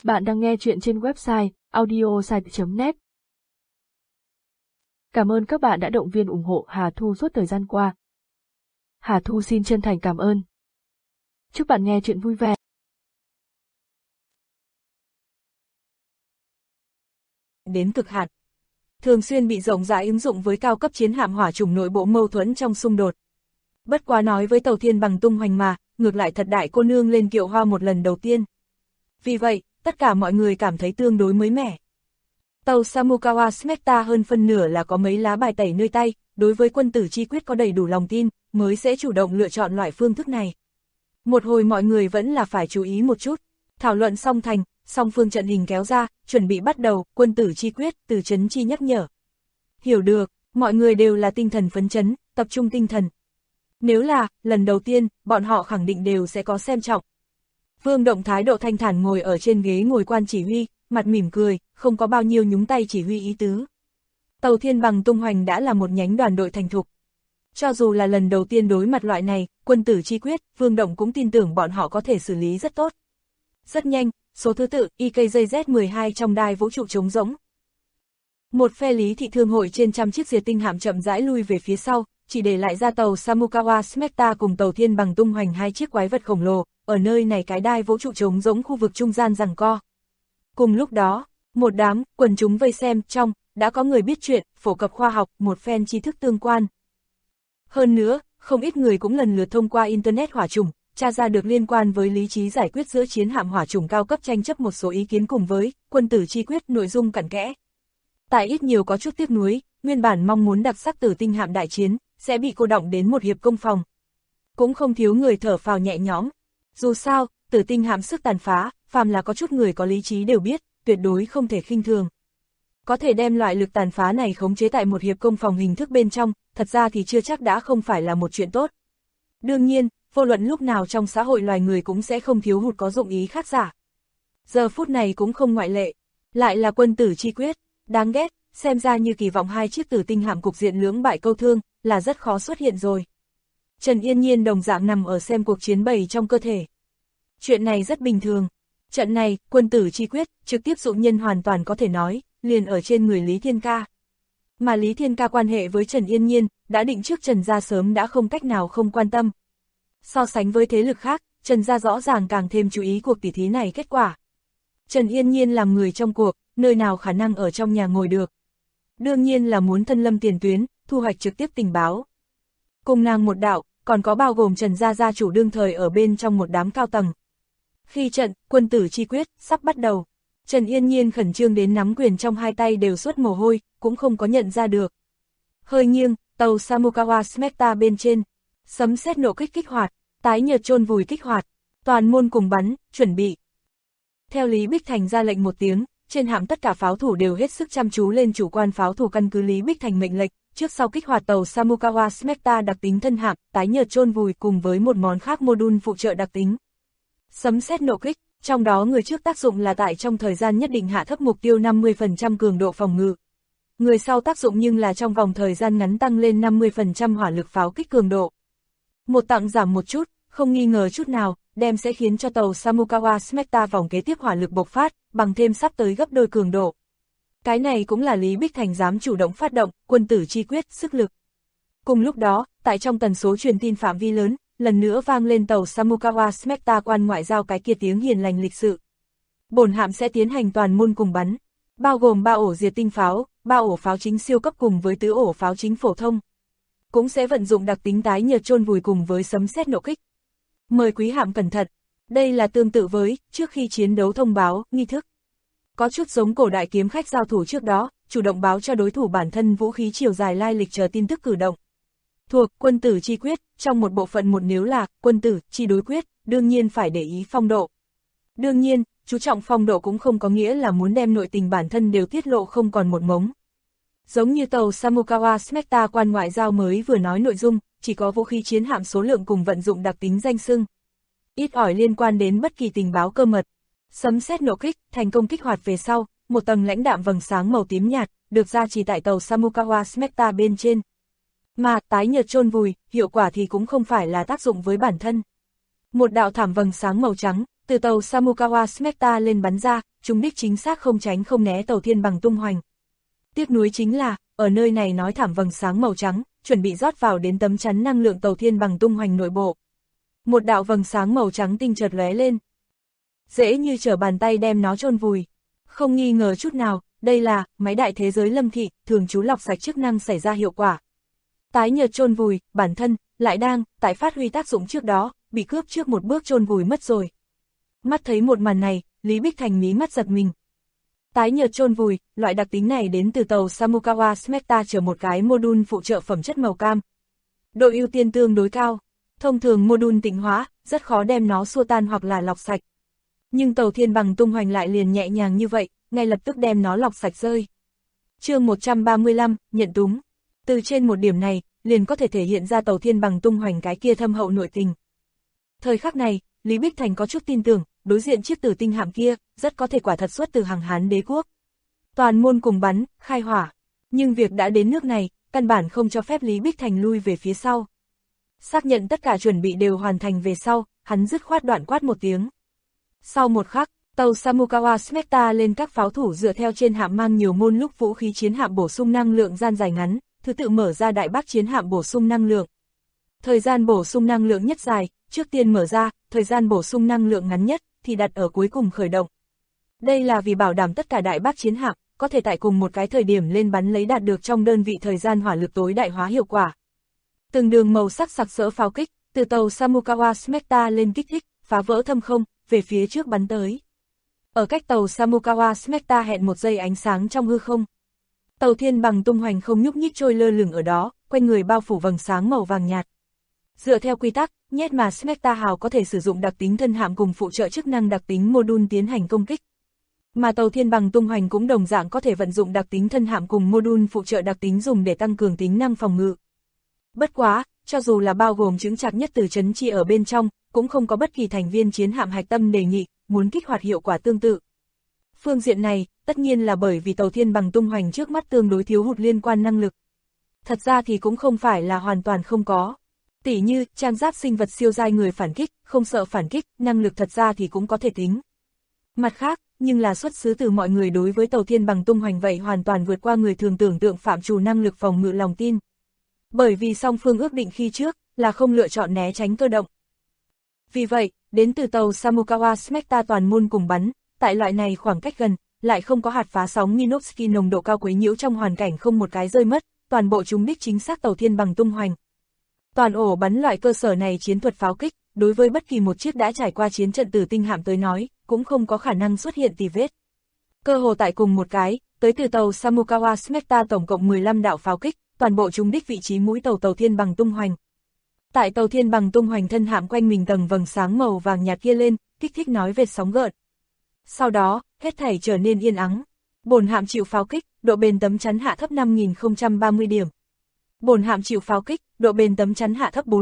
Bạn đang nghe chuyện trên website audiosite.net. Cảm ơn các bạn đã động viên ủng hộ Hà Thu suốt thời gian qua. Hà Thu xin chân thành cảm ơn. Chúc bạn nghe chuyện vui vẻ. Đến cực hạn. Thường xuyên bị rộng rãi ứng dụng với cao cấp chiến hạm hỏa chủng nội bộ mâu thuẫn trong xung đột. Bất quá nói với Tàu Thiên Bằng tung hoành mà, ngược lại thật đại cô nương lên kiệu hoa một lần đầu tiên. Vì vậy, tất cả mọi người cảm thấy tương đối mới mẻ. Tàu Samukawa Smecta hơn phân nửa là có mấy lá bài tẩy nơi tay, đối với quân tử chi quyết có đầy đủ lòng tin, mới sẽ chủ động lựa chọn loại phương thức này. Một hồi mọi người vẫn là phải chú ý một chút. Thảo luận xong thành, song phương trận hình kéo ra, chuẩn bị bắt đầu, quân tử chi quyết, Từ Chấn Chi nhắc nhở. Hiểu được, mọi người đều là tinh thần phấn chấn, tập trung tinh thần. Nếu là, lần đầu tiên, bọn họ khẳng định đều sẽ có xem trọng. Vương Động thái độ thanh thản ngồi ở trên ghế ngồi quan chỉ huy, mặt mỉm cười, không có bao nhiêu nhúng tay chỉ huy ý tứ. Tàu Thiên Bằng tung hoành đã là một nhánh đoàn đội thành thục. Cho dù là lần đầu tiên đối mặt loại này, quân tử chi quyết, Vương Động cũng tin tưởng bọn họ có thể xử lý rất tốt. Rất nhanh, số thứ tự, IKJZ-12 trong đai vũ trụ trống rỗng. Một phe Lý Thị Thương hội trên trăm chiếc diệt tinh hạm chậm rãi lui về phía sau, chỉ để lại ra tàu Samukawa Smecta cùng tàu Thiên Bằng tung hoành hai chiếc quái vật khổng lồ, ở nơi này cái đai vũ trụ trống rỗng khu vực trung gian giằng co. Cùng lúc đó, một đám quần chúng vây xem trong, đã có người biết chuyện, phổ cập khoa học, một phen tri thức tương quan. Hơn nữa, không ít người cũng lần lượt thông qua Internet hỏa chủng, tra ra được liên quan với lý trí giải quyết giữa chiến hạm hỏa chủng cao cấp tranh chấp một số ý kiến cùng với quân tử chi quyết nội dung cặn kẽ. Tại ít nhiều có chút tiếc nuối, nguyên bản mong muốn đặc sắc Tử Tinh hạm đại chiến, sẽ bị cô đọng đến một hiệp công phòng. Cũng không thiếu người thở phào nhẹ nhõm. Dù sao, Tử Tinh hạm sức tàn phá, phàm là có chút người có lý trí đều biết, tuyệt đối không thể khinh thường. Có thể đem loại lực tàn phá này khống chế tại một hiệp công phòng hình thức bên trong, thật ra thì chưa chắc đã không phải là một chuyện tốt. Đương nhiên, vô luận lúc nào trong xã hội loài người cũng sẽ không thiếu hụt có dụng ý khác giả. Giờ phút này cũng không ngoại lệ, lại là quân tử chi quyết, đáng ghét, xem ra như kỳ vọng hai chiếc Tử Tinh hạm cục diện lưỡng bại câu thương, là rất khó xuất hiện rồi. Trần Yên Nhiên đồng dạng nằm ở xem cuộc chiến bày trong cơ thể. Chuyện này rất bình thường. Trận này, quân tử chi quyết, trực tiếp dụng nhân hoàn toàn có thể nói, liền ở trên người Lý Thiên Ca. Mà Lý Thiên Ca quan hệ với Trần Yên Nhiên, đã định trước Trần Gia sớm đã không cách nào không quan tâm. So sánh với thế lực khác, Trần Gia rõ ràng càng thêm chú ý cuộc tỉ thí này kết quả. Trần Yên Nhiên làm người trong cuộc, nơi nào khả năng ở trong nhà ngồi được. Đương nhiên là muốn thân lâm tiền tuyến, thu hoạch trực tiếp tình báo. Cùng nàng một đạo, còn có bao gồm Trần Gia gia chủ đương thời ở bên trong một đám cao tầng. Khi trận, quân tử chi quyết, sắp bắt đầu, Trần Yên Nhiên khẩn trương đến nắm quyền trong hai tay đều xuất mồ hôi, cũng không có nhận ra được. Hơi nghiêng, tàu Samukawa Smecta bên trên, sấm sét nộ kích kích hoạt, tái nhợt chôn vùi kích hoạt, toàn môn cùng bắn, chuẩn bị. Theo Lý Bích Thành ra lệnh một tiếng, trên hạm tất cả pháo thủ đều hết sức chăm chú lên chủ quan pháo thủ căn cứ Lý Bích Thành mệnh lệnh, trước sau kích hoạt tàu Samukawa Smecta đặc tính thân hạm, tái nhợt chôn vùi cùng với một món khác module phụ trợ đặc tính. Sấm sét nộ kích, trong đó người trước tác dụng là tại trong thời gian nhất định hạ thấp mục tiêu 50% cường độ phòng ngự. Người sau tác dụng nhưng là trong vòng thời gian ngắn tăng lên 50% hỏa lực pháo kích cường độ. Một tặng giảm một chút, không nghi ngờ chút nào, đem sẽ khiến cho tàu Samukawa Smecta vòng kế tiếp hỏa lực bộc phát, bằng thêm sắp tới gấp đôi cường độ. Cái này cũng là Lý Bích Thành dám chủ động phát động, quân tử chi quyết, sức lực. Cùng lúc đó, tại trong tần số truyền tin phạm vi lớn, lần nữa vang lên tàu Samukawa Smecta quan ngoại giao cái kia tiếng hiền lành lịch sự. Bổn hạm sẽ tiến hành toàn môn cùng bắn, bao gồm 3 ổ diệt tinh pháo, 3 ổ pháo chính siêu cấp cùng với 4 ổ pháo chính phổ thông. Cũng sẽ vận dụng đặc tính tái nhợt chôn vùi cùng với sấm sét nộ kích. Mời quý hạm cẩn thận. Đây là tương tự với trước khi chiến đấu thông báo, nghi thức. Có chút giống cổ đại kiếm khách giao thủ trước đó, chủ động báo cho đối thủ bản thân vũ khí chiều dài lai lịch chờ tin tức cử động. Thuộc quân tử chi quyết, trong một bộ phận một nếu là quân tử chi đối quyết, đương nhiên phải để ý phong độ. Đương nhiên, chú trọng phong độ cũng không có nghĩa là muốn đem nội tình bản thân đều tiết lộ không còn một mống. Giống như tàu Samukawa Smecta quan ngoại giao mới vừa nói nội dung, chỉ có vũ khí chiến hạm số lượng cùng vận dụng đặc tính danh xưng. Ít ỏi liên quan đến bất kỳ tình báo cơ mật. Sấm sét nộ kích, thành công kích hoạt về sau, một tầng lãnh đạm vầng sáng màu tím nhạt, được ra chỉ tại tàu Samukawa Smecta bên trên. Mà tái nhợt chôn vùi, hiệu quả thì cũng không phải là tác dụng với bản thân. Một đạo thảm vầng sáng màu trắng, từ tàu Samukawa Smecta lên bắn ra, trúng đích chính xác không tránh không né tàu Thiên Bằng tung hoành. Tiếc nuối chính là, ở nơi này nói thảm vầng sáng màu trắng, chuẩn bị rót vào đến tấm chắn năng lượng tàu Thiên Bằng tung hoành nội bộ. Một đạo vầng sáng màu trắng tinh chợt lóe lên. Dễ như trở bàn tay đem nó chôn vùi. Không nghi ngờ chút nào, đây là máy đại thế giới Lâm Thị, thường trú lọc sạch chức năng xảy ra hiệu quả. Tái nhợt chôn vùi, bản thân lại đang tại phát huy tác dụng trước đó, bị cướp trước một bước chôn vùi mất rồi. Mắt thấy một màn này, Lý Bích Thành mí mắt giật mình. Tái nhợt chôn vùi, loại đặc tính này đến từ tàu Samukawa Smecta chở một cái module phụ trợ phẩm chất màu cam. Độ ưu tiên tương đối cao. Thông thường module tịnh hóa, rất khó đem nó xua tan hoặc là lọc sạch. Nhưng tàu Thiên Bằng tung hoành lại liền nhẹ nhàng như vậy, ngay lập tức đem nó lọc sạch rơi. Chương 135, nhận túng. Từ trên một điểm này, liền có thể thể hiện ra tàu Thiên Bằng tung hoành cái kia thâm hậu nội tình. Thời khắc này, Lý Bích Thành có chút tin tưởng, đối diện chiếc tử tinh hạm kia, rất có thể quả thật xuất từ hàng Hán đế quốc. Toàn môn cùng bắn, khai hỏa. Nhưng việc đã đến nước này, căn bản không cho phép Lý Bích Thành lui về phía sau. Xác nhận tất cả chuẩn bị đều hoàn thành về sau, hắn dứt khoát đoạn quát một tiếng. Sau một khắc, tàu Samukawa Smecta lên các pháo thủ dựa theo trên hạm mang nhiều môn lúc vũ khí chiến hạm bổ sung năng lượng gian dài ngắn, thứ tự mở ra Đại Bác chiến hạm bổ sung năng lượng. Thời gian bổ sung năng lượng nhất dài, trước tiên mở ra, thời gian bổ sung năng lượng ngắn nhất, thì đặt ở cuối cùng khởi động. Đây là vì bảo đảm tất cả Đại Bác chiến hạm, có thể tại cùng một cái thời điểm lên bắn lấy đạt được trong đơn vị thời gian hỏa lực tối đại hóa hiệu quả. Từng đường màu sắc sặc sỡ pháo kích, từ tàu Samukawa Smecta lên kích thích, phá vỡ thâm không, về phía trước bắn tới. Ở cách tàu Samukawa Smecta hẹn một giây ánh sáng trong hư không. Tàu Thiên Bằng tung hoành không nhúc nhích trôi lơ lửng ở đó, quanh người bao phủ vầng sáng màu vàng nhạt. Dựa theo quy tắc, nhét mà Smecta hào có thể sử dụng đặc tính thân hạm cùng phụ trợ chức năng đặc tính module tiến hành công kích. Mà tàu Thiên Bằng tung hoành cũng đồng dạng có thể vận dụng đặc tính thân hạm cùng module phụ trợ đặc tính dùng để tăng cường tính năng phòng ngự. Bất quá, cho dù là bao gồm chững chạc nhất từ trấn chi ở bên trong, cũng không có bất kỳ thành viên chiến hạm hạch tâm đề nghị, muốn kích hoạt hiệu quả tương tự. Phương diện này, tất nhiên là bởi vì tàu Thiên Bằng tung hoành trước mắt tương đối thiếu hụt liên quan năng lực. Thật ra thì cũng không phải là hoàn toàn không có. Tỉ như, trang giáp sinh vật siêu giai người phản kích, không sợ phản kích, năng lực thật ra thì cũng có thể tính. Mặt khác, nhưng là xuất xứ từ mọi người đối với tàu Thiên Bằng tung hoành vậy hoàn toàn vượt qua người thường tưởng tượng phạm trù năng lực phòng ngự lòng tin. Bởi vì song phương ước định khi trước, là không lựa chọn né tránh cơ động. Vì vậy, đến từ tàu Samukawa Smecta toàn môn cùng bắn, tại loại này khoảng cách gần, lại không có hạt phá sóng Minovsky nồng độ cao quấy nhiễu trong hoàn cảnh không một cái rơi mất, toàn bộ trúng đích chính xác tàu Thiên Bằng tung hoành. Toàn ổ bắn loại cơ sở này chiến thuật pháo kích, đối với bất kỳ một chiếc đã trải qua chiến trận tử tinh hạm tới nói, cũng không có khả năng xuất hiện tì vết. Cơ hồ tại cùng một cái, tới từ tàu Samukawa Smecta tổng cộng 15 đạo pháo kích, toàn bộ trúng đích vị trí mũi tàu Thiên Bằng tung hoành. Tại tàu Thiên Bằng tung hoành thân hạm quanh mình tầng vầng sáng màu vàng nhạt kia lên, kích thích nói vệt sóng gợn. Sau đó, hết thảy trở nên yên ắng. Bồn hạm chịu pháo kích, độ bền tấm chắn hạ thấp 5030 điểm. Bồn hạm chịu pháo kích, độ bền tấm chắn hạ thấp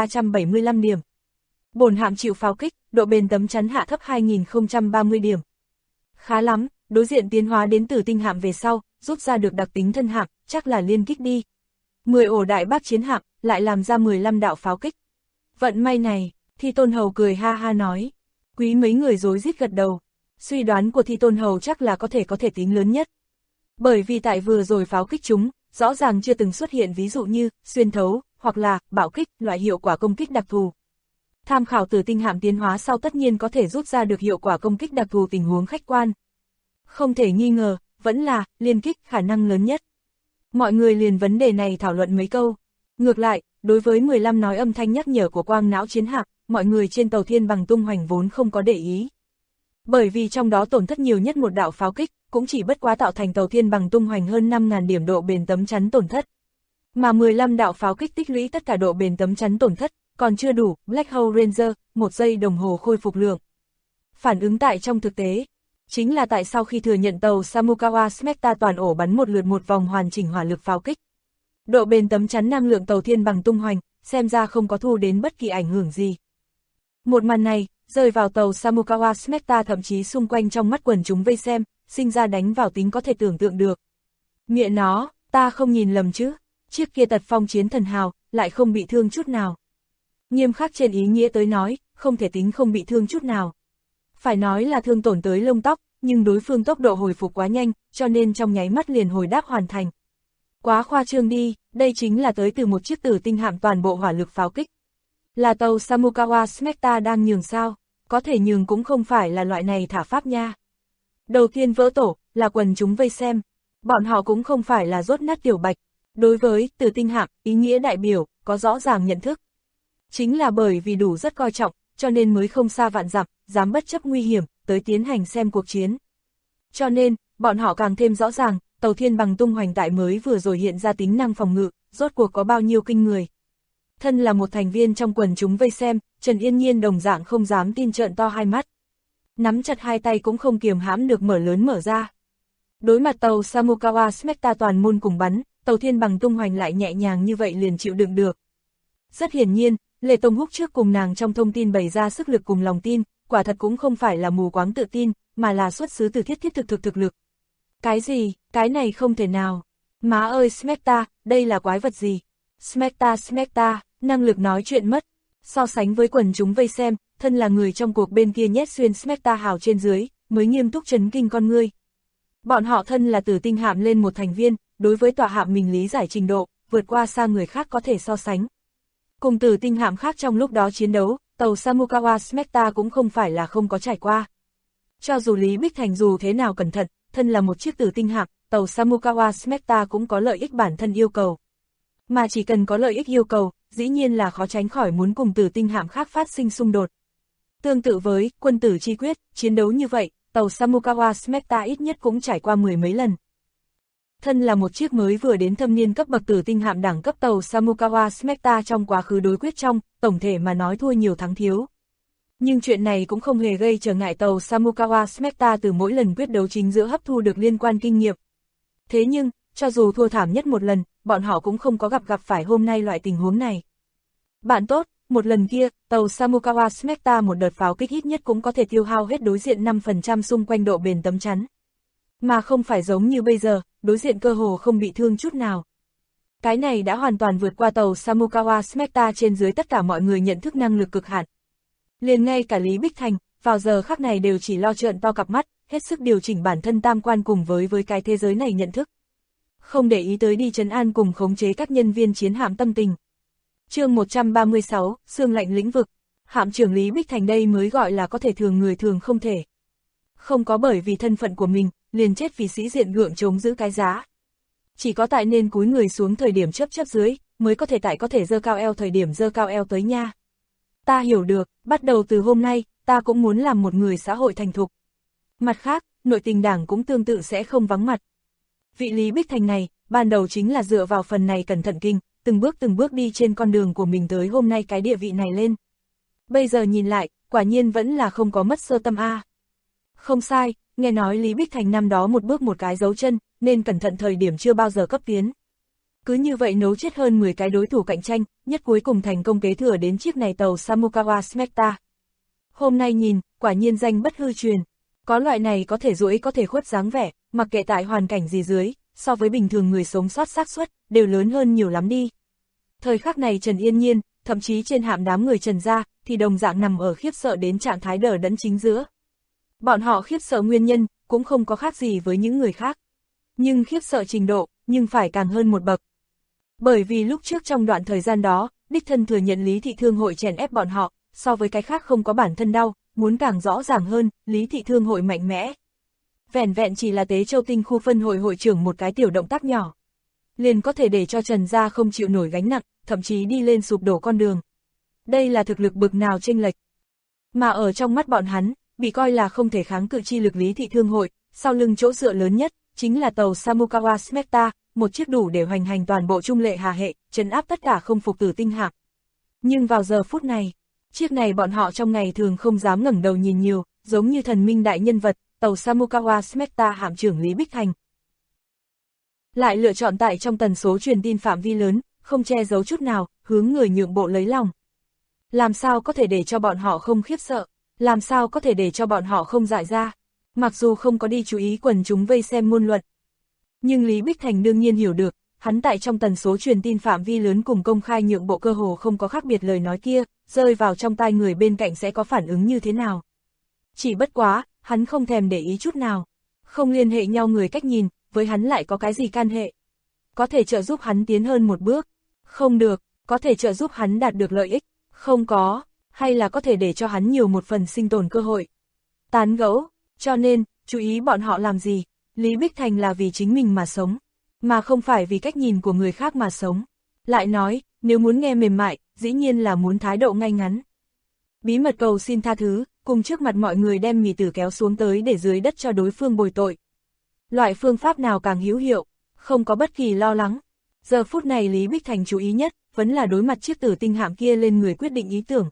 4375 điểm. Bồn hạm chịu pháo kích, độ bền tấm chắn hạ thấp 2030 điểm. Khá lắm, đối diện tiến hóa đến từ tinh hạm về sau, rút ra được đặc tính thân hạm, chắc là liên kích đi. 10 ổ Đại Bác chiến hạm, lại làm ra 15 đạo pháo kích. Vận may này, Thi Tôn Hầu cười ha ha nói. Quý mấy người rối rít gật đầu. Suy đoán của Thi Tôn Hầu chắc là có thể tính lớn nhất. Bởi vì tại vừa rồi pháo kích chúng, rõ ràng chưa từng xuất hiện ví dụ như xuyên thấu, hoặc là bạo kích, loại hiệu quả công kích đặc thù. Tham khảo từ tinh hạm tiến hóa sau tất nhiên có thể rút ra được hiệu quả công kích đặc thù tình huống khách quan. Không thể nghi ngờ, vẫn là liên kích khả năng lớn nhất. Mọi người liền vấn đề này thảo luận mấy câu. Ngược lại, đối với 15 nói âm thanh nhắc nhở của quang não chiến hạm, mọi người trên tàu Thiên Bằng tung hoành vốn không có để ý. Bởi vì trong đó tổn thất nhiều nhất một đạo pháo kích, cũng chỉ bất quá tạo thành tàu Thiên Bằng tung hoành hơn 5.000 điểm độ bền tấm chắn tổn thất. Mà 15 đạo pháo kích tích lũy tất cả độ bền tấm chắn tổn thất, còn chưa đủ. Black Hole Ranger, 1 giây đồng hồ khôi phục lượng. Phản ứng tại trong thực tế, chính là tại sau khi thừa nhận tàu Samukawa Smecta toàn ổ bắn một lượt một vòng hoàn chỉnh hỏa lực pháo kích. Độ bền tấm chắn năng lượng tàu Thiên Bằng tung hoành, xem ra không có thu đến bất kỳ ảnh hưởng gì. Một màn này, rơi vào tàu Samukawa Smecta thậm chí xung quanh trong mắt quần chúng vây xem, sinh ra đánh vào tính có thể tưởng tượng được. Mẹ nó, ta không nhìn lầm chứ, chiếc kia tật phong chiến thần hào, lại không bị thương chút nào. Nghiêm khắc trên ý nghĩa tới nói, không thể tính không bị thương chút nào. Phải nói là thương tổn tới lông tóc, nhưng đối phương tốc độ hồi phục quá nhanh, cho nên trong nháy mắt liền hồi đáp hoàn thành. Quá khoa trương đi, đây chính là tới từ một chiếc tử tinh hạm toàn bộ hỏa lực pháo kích. Là tàu Samukawa Smecta đang nhường sao? Có thể nhường cũng không phải là loại này thả pháp nha. Đầu tiên vỡ tổ, là quần chúng vây xem. Bọn họ cũng không phải là rốt nát tiểu bạch. Đối với tử tinh hạm, ý nghĩa đại biểu, có rõ ràng nhận thức. Chính là bởi vì đủ rất coi trọng, cho nên mới không xa vạn dặm, dám bất chấp nguy hiểm, tới tiến hành xem cuộc chiến. Cho nên, bọn họ càng thêm rõ ràng, tàu thiên bằng tung hoành tại mới vừa rồi hiện ra tính năng phòng ngự, rốt cuộc có bao nhiêu kinh người. Thân là một thành viên trong quần chúng vây xem, Trần Yên Nhiên đồng dạng không dám tin trợn to hai mắt. Nắm chặt hai tay cũng không kiềm hãm được mở lớn mở ra. Đối mặt tàu Samukawa Smecta toàn môn cùng bắn, tàu thiên bằng tung hoành lại nhẹ nhàng như vậy liền chịu đựng được. Rất hiển nhiên, Lệ Tông Húc trước cùng nàng trong thông tin bày ra sức lực cùng lòng tin, quả thật cũng không phải là mù quáng tự tin, mà là xuất xứ từ thiết thực lực. Cái gì, cái này không thể nào. Má ơi Smecta, đây là quái vật gì? Smecta, năng lực nói chuyện mất. So sánh với quần chúng vây xem, thân là người trong cuộc bên kia nhét xuyên Smecta hào trên dưới, mới nghiêm túc chấn kinh con ngươi. Bọn họ thân là tử tinh hạm lên một thành viên, đối với tòa hạm mình lý giải trình độ, vượt qua xa người khác có thể so sánh. Cùng tử tinh hạm khác trong lúc đó chiến đấu, tàu Samukawa Smecta cũng không phải là không có trải qua. Cho dù Lý Bích Thành dù thế nào cẩn thận, thân là một chiếc tử tinh hạm, tàu Samukawa Smecta cũng có lợi ích bản thân yêu cầu. Mà chỉ cần có lợi ích yêu cầu, dĩ nhiên là khó tránh khỏi muốn cùng tử tinh hạm khác phát sinh xung đột. Tương tự với quân tử chi quyết, chiến đấu như vậy, tàu Samukawa Smecta ít nhất cũng trải qua mười mấy lần. Thân là một chiếc mới vừa đến thâm niên cấp bậc tử tinh hạm đẳng cấp tàu Samukawa Smecta trong quá khứ đối quyết trong, tổng thể mà nói thua nhiều thắng thiếu. Nhưng chuyện này cũng không hề gây trở ngại tàu Samukawa Smecta từ mỗi lần quyết đấu chính giữa hấp thu được liên quan kinh nghiệm. Thế nhưng, cho dù thua thảm nhất một lần, bọn họ cũng không có gặp phải hôm nay loại tình huống này. Bạn tốt, một lần kia, tàu Samukawa Smecta một đợt pháo kích ít nhất cũng có thể tiêu hao hết đối diện 5% xung quanh độ bền tấm chắn. Mà không phải giống như bây giờ, đối diện cơ hồ không bị thương chút nào. Cái này đã hoàn toàn vượt qua tàu Samukawa Smecta trên dưới tất cả mọi người nhận thức năng lực cực hạn. Liền ngay cả Lý Bích Thành, vào giờ khắc này đều chỉ lo trợn to cặp mắt, hết sức điều chỉnh bản thân tam quan cùng với cái thế giới này nhận thức. Không để ý tới đi trấn an cùng khống chế các nhân viên chiến hạm tâm tình. Chương 136, xương lạnh lĩnh vực. Hạm trưởng Lý Bích Thành đây mới gọi là có thể thường người thường không thể. Không có bởi vì thân phận của mình, liền chết vì sĩ diện gượng chống giữ cái giá. Chỉ có tại nên cúi người xuống thời điểm chấp dưới, mới có thể giơ cao eo thời điểm giơ cao eo tới nha. Ta hiểu được, bắt đầu từ hôm nay, ta cũng muốn làm một người xã hội thành thục. Mặt khác, nội tình đảng cũng tương tự sẽ không vắng mặt. Vị Lý Bích Thành này, ban đầu chính là dựa vào phần này cẩn thận kinh, từng bước đi trên con đường của mình tới hôm nay cái địa vị này lên. Bây giờ nhìn lại, quả nhiên vẫn là không có mất sơ tâm a. Không sai, nghe nói Lý Bích Thành năm đó một bước một cái dấu chân, nên cẩn thận thời điểm chưa bao giờ cấp tiến. Cứ như vậy nấu chết hơn 10 cái đối thủ cạnh tranh, nhất cuối cùng thành công kế thừa đến chiếc này tàu Samukawa Smecta. Hôm nay nhìn, quả nhiên danh bất hư truyền. Có loại này có thể duỗi có thể khuất dáng vẻ, mặc kệ tại hoàn cảnh gì dưới, so với bình thường người sống sót xác suất, đều lớn hơn nhiều lắm đi. Thời khắc này Trần Yên Nhiên, thậm chí trên hạm đám người Trần gia, thì đồng dạng nằm ở khiếp sợ đến trạng thái đờ đẫn chính giữa. Bọn họ khiếp sợ nguyên nhân, cũng không có khác gì với những người khác. Nhưng khiếp sợ trình độ, nhưng phải càng hơn một bậc. Bởi vì lúc trước trong đoạn thời gian đó, đích thân thừa nhận Lý Thị Thương hội chèn ép bọn họ, so với cái khác không có bản thân đau, muốn càng rõ ràng hơn, Lý Thị Thương hội mạnh mẽ. Vẹn vẹn chỉ là Tế Châu Tinh khu phân hội hội trưởng một cái tiểu động tác nhỏ. Liền có thể để cho Trần gia không chịu nổi gánh nặng, thậm chí đi lên sụp đổ con đường. Đây là thực lực bực nào chênh lệch. Mà ở trong mắt bọn hắn, bị coi là không thể kháng cự chi lực Lý Thị Thương hội, sau lưng chỗ dựa lớn nhất, chính là tàu Samukawa Smecta, một chiếc đủ để hoành hành toàn bộ Trung Lệ Hà hệ, trấn áp tất cả không phục tử tinh hạm. Nhưng vào giờ phút này, chiếc này bọn họ trong ngày thường không dám ngẩng đầu nhìn nhiều, giống như thần minh đại nhân vật, tàu Samukawa Smecta hạm trưởng Lý Bích Thành. Lại lựa chọn tại trong tần số truyền tin phạm vi lớn, không che giấu chút nào, hướng người nhượng bộ lấy lòng. Làm sao có thể để cho bọn họ không khiếp sợ, làm sao có thể để cho bọn họ không dại ra, mặc dù không có đi chú ý quần chúng vây xem ngôn luận. Nhưng Lý Bích Thành đương nhiên hiểu được, hắn tại trong tần số truyền tin phạm vi lớn cùng công khai nhượng bộ cơ hồ không có khác biệt lời nói kia, rơi vào trong tai người bên cạnh sẽ có phản ứng như thế nào. Chỉ bất quá, hắn không thèm để ý chút nào. Không liên hệ nhau người cách nhìn, với hắn lại có cái gì can hệ. Có thể trợ giúp hắn tiến hơn một bước. Không được, có thể trợ giúp hắn đạt được lợi ích. Không có, hay là có thể để cho hắn nhiều một phần sinh tồn cơ hội. Tán gẫu, cho nên, chú ý bọn họ làm gì. Lý Bích Thành là vì chính mình mà sống, mà không phải vì cách nhìn của người khác mà sống. Lại nói, nếu muốn nghe mềm mại, dĩ nhiên là muốn thái độ ngay ngắn. Bí mật cầu xin tha thứ, cùng trước mặt mọi người đem mì tử kéo xuống tới để dưới đất cho đối phương bồi tội. Loại phương pháp nào càng hữu hiệu, không có bất kỳ lo lắng. Giờ phút này Lý Bích Thành chú ý nhất, vẫn là đối mặt chiếc tử tinh hạm kia lên người quyết định ý tưởng.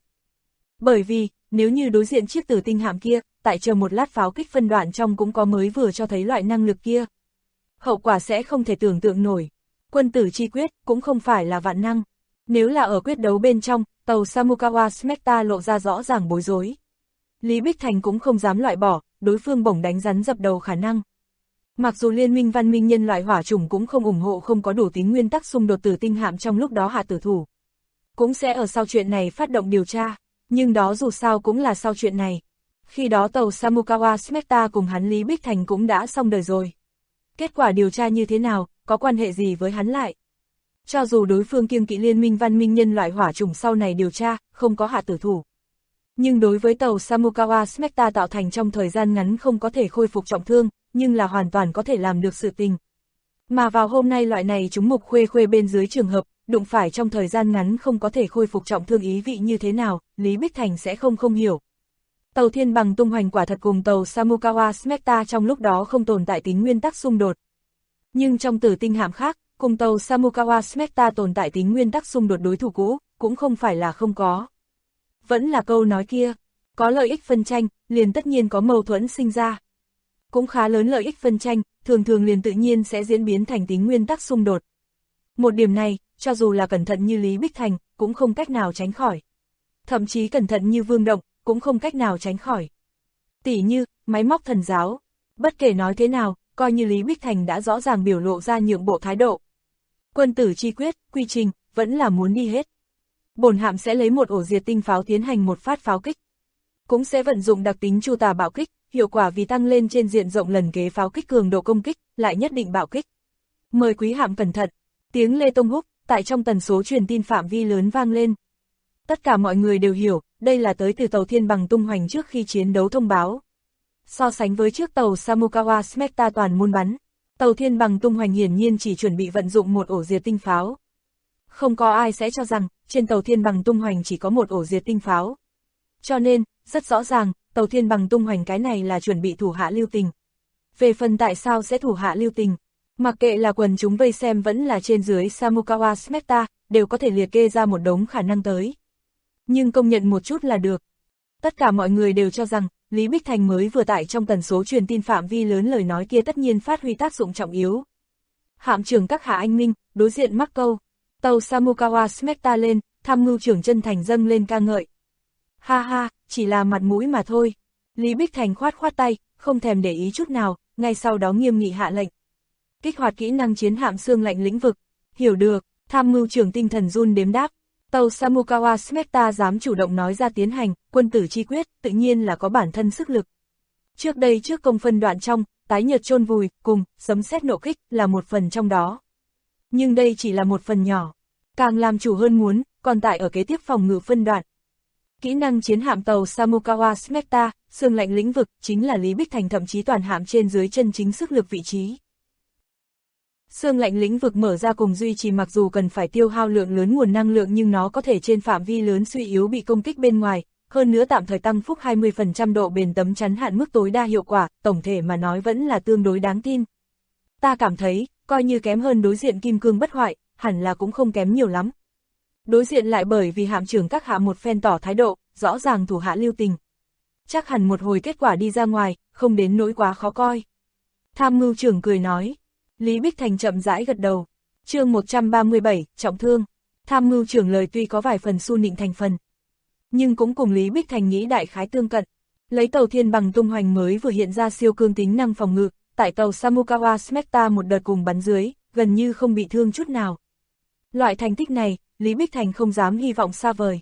Bởi vì, nếu như đối diện chiếc tử tinh hạm kia, tại chờ một lát pháo kích phân đoạn trong cũng có mới vừa cho thấy loại năng lực kia. Hậu quả sẽ không thể tưởng tượng nổi. Quân tử chi quyết cũng không phải là vạn năng. Nếu là ở quyết đấu bên trong, tàu Samukawa Smecta lộ ra rõ ràng bối rối. Lý Bích Thành cũng không dám loại bỏ, đối phương bổng đánh rắn dập đầu khả năng. Mặc dù Liên minh văn minh nhân loại hỏa chủng cũng không ủng hộ không có đủ tính nguyên tắc xung đột tử tinh hạm trong lúc đó hạ tử thủ. Cũng sẽ ở sau chuyện này phát động điều tra, nhưng đó dù sao cũng là sau chuyện này. Khi đó tàu Samukawa Smecta cùng hắn Lý Bích Thành cũng đã xong đời rồi. Kết quả điều tra như thế nào, có quan hệ gì với hắn lại? Cho dù đối phương kiêng kỵ liên minh văn minh nhân loại hỏa chủng sau này điều tra, không có hạ tử thủ. Nhưng đối với tàu Samukawa Smecta tạo thành trong thời gian ngắn không có thể khôi phục trọng thương, nhưng là hoàn toàn có thể làm được sự tình. Mà vào hôm nay loại này chúng mục khuê khuê bên dưới trường hợp, đụng phải trong thời gian ngắn không có thể khôi phục trọng thương ý vị như thế nào, Lý Bích Thành sẽ không hiểu. Tàu Thiên Bằng tung hoành quả thật cùng tàu Samukawa Smecta trong lúc đó không tồn tại tính nguyên tắc xung đột. Nhưng trong tử tinh hạm khác, cùng tàu Samukawa Smecta tồn tại tính nguyên tắc xung đột đối thủ cũ, cũng không phải là không có. Vẫn là câu nói kia, có lợi ích phân tranh, liền tất nhiên có mâu thuẫn sinh ra. Cũng khá lớn lợi ích phân tranh, thường thường liền tự nhiên sẽ diễn biến thành tính nguyên tắc xung đột. Một điểm này, cho dù là cẩn thận như Lý Bích Thành, cũng không cách nào tránh khỏi. Thậm chí cẩn thận như Vương Động, cũng không cách nào tránh khỏi. Tỉ như, máy móc thần giáo. Bất kể nói thế nào, coi như Lý Bích Thành đã rõ ràng biểu lộ ra nhượng bộ thái độ. Quân tử chi quyết, quy trình, vẫn là muốn đi hết. Bổn hạm sẽ lấy một ổ diệt tinh pháo tiến hành một phát pháo kích. Cũng sẽ vận dụng đặc tính chu tà bạo kích, hiệu quả vì tăng lên trên diện rộng lần kế pháo kích cường độ công kích, lại nhất định bạo kích. Mời quý hạm cẩn thận. Tiếng Lê Tông Húc, tại trong tần số truyền tin phạm vi lớn vang lên. Tất cả mọi người đều hiểu, đây là tới từ tàu Thiên Bằng tung hoành trước khi chiến đấu thông báo. So sánh với trước tàu Samukawa Smecta toàn môn bắn, tàu Thiên Bằng tung hoành hiển nhiên chỉ chuẩn bị vận dụng một ổ diệt tinh pháo. Không có ai sẽ cho rằng, trên tàu Thiên Bằng tung hoành chỉ có một ổ diệt tinh pháo. Cho nên, rất rõ ràng, tàu Thiên Bằng tung hoành cái này là chuẩn bị thủ hạ lưu tình. Về phần tại sao sẽ thủ hạ lưu tình, mặc kệ là quần chúng vây xem vẫn là trên dưới Samukawa Smecta, đều có thể liệt kê ra một đống khả năng tới. Nhưng công nhận một chút là được. Tất cả mọi người đều cho rằng, Lý Bích Thành mới vừa tại trong tần số truyền tin phạm vi lớn lời nói kia tất nhiên phát huy tác dụng trọng yếu. Hạm trưởng các hạ anh minh, đối diện mắc câu. Tàu Samukawa Smecta lên, tham mưu trưởng chân thành dâng lên ca ngợi. Ha ha, chỉ là mặt mũi mà thôi. Lý Bích Thành khoát khoát tay, không thèm để ý chút nào, ngay sau đó nghiêm nghị hạ lệnh. Kích hoạt kỹ năng chiến hạm xương lạnh lĩnh vực. Hiểu được, tham mưu trưởng tinh thần run đếm đáp. Tàu Samukawa Smecta dám chủ động nói ra tiến hành, quân tử chi quyết, tự nhiên là có bản thân sức lực. Trước đây trước công phân đoạn trong, tái nhợt chôn vùi, cùng, sấm sét nộ kích, là một phần trong đó. Nhưng đây chỉ là một phần nhỏ. Càng làm chủ hơn muốn, còn tại ở kế tiếp phòng ngự phân đoạn. Kỹ năng chiến hạm tàu Samukawa Smecta, xương lạnh lĩnh vực, chính là Lý Bích Thành thậm chí toàn hạm trên dưới chân chính sức lực vị trí. Xương lạnh lĩnh vực mở ra cùng duy trì mặc dù cần phải tiêu hao lượng lớn nguồn năng lượng nhưng nó có thể trên phạm vi lớn suy yếu bị công kích bên ngoài, hơn nữa tạm thời tăng phúc 20% độ bền tấm chắn hạn mức tối đa hiệu quả, tổng thể mà nói vẫn là tương đối đáng tin. Ta cảm thấy, coi như kém hơn đối diện kim cương bất hoại, hẳn là cũng không kém nhiều lắm. Đối diện lại bởi vì hạm trưởng các hạ một phen tỏ thái độ, rõ ràng thủ hạ lưu tình. Chắc hẳn một hồi kết quả đi ra ngoài, không đến nỗi quá khó coi. Tham mưu trưởng cười nói. Lý Bích Thành chậm rãi gật đầu. Chương 137, trọng thương. Tham mưu trưởng lời tuy có vài phần su nịnh thành phần, nhưng cũng cùng Lý Bích Thành nghĩ đại khái tương cận. Lấy tàu Thiên Bằng tung hoành mới vừa hiện ra siêu cương tính năng phòng ngự, tại tàu Samukawa Smecta một đợt cùng bắn dưới, gần như không bị thương chút nào. Loại thành tích này, Lý Bích Thành không dám hy vọng xa vời.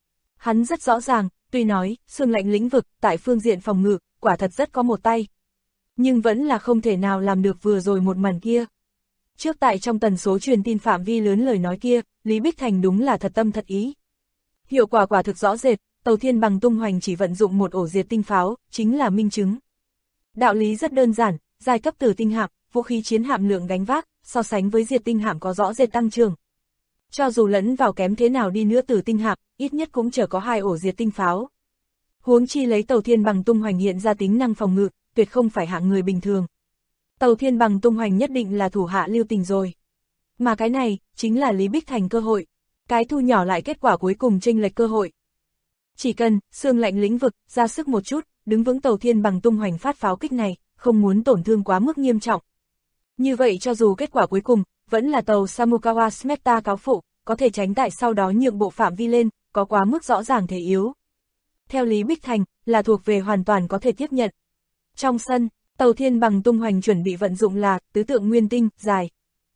Hắn rất rõ ràng, tuy nói, xương lạnh lĩnh vực, tại phương diện phòng ngự, quả thật rất có một tay. Nhưng vẫn là không thể nào làm được vừa rồi một màn kia. Trước tại trong tần số truyền tin phạm vi lớn lời nói kia, Lý Bích Thành đúng là thật tâm thật ý. Hiệu quả quả thực rõ rệt, Tàu Thiên Bằng tung hoành chỉ vận dụng một ổ diệt tinh pháo, chính là minh chứng. Đạo lý rất đơn giản, giai cấp tử tinh hạm, vũ khí chiến hạm lượng gánh vác, so sánh với diệt tinh hạm có rõ rệt tăng trưởng. Cho dù lẫn vào kém thế nào đi nữa tử tinh hạm, ít nhất cũng chở có 2 ổ diệt tinh pháo. Huống chi lấy Tàu Thiên Bằng tung hoành hiện ra tính năng phòng ngự, tuyệt không phải hạng người bình thường. Tàu Thiên Bằng tung hoành nhất định là thủ hạ lưu tình rồi. Mà cái này, chính là Lý Bích Thành cơ hội. Cái thu nhỏ lại kết quả cuối cùng chênh lệch cơ hội. Chỉ cần, xương lạnh lĩnh vực, ra sức một chút, đứng vững Tàu Thiên Bằng tung hoành phát pháo kích này, không muốn tổn thương quá mức nghiêm trọng. Như vậy cho dù kết quả cuối cùng, vẫn là tàu Samukawa Smecta cáo phụ, có thể tránh tại sau đó nhượng bộ phạm vi lên, có quá mức rõ ràng thể yếu. Theo Lý Bích Thành, là thuộc về hoàn toàn có thể tiếp nhận. Trong sân, Tàu Thiên Bằng tung hoành chuẩn bị vận dụng là tứ tượng nguyên tinh, dài.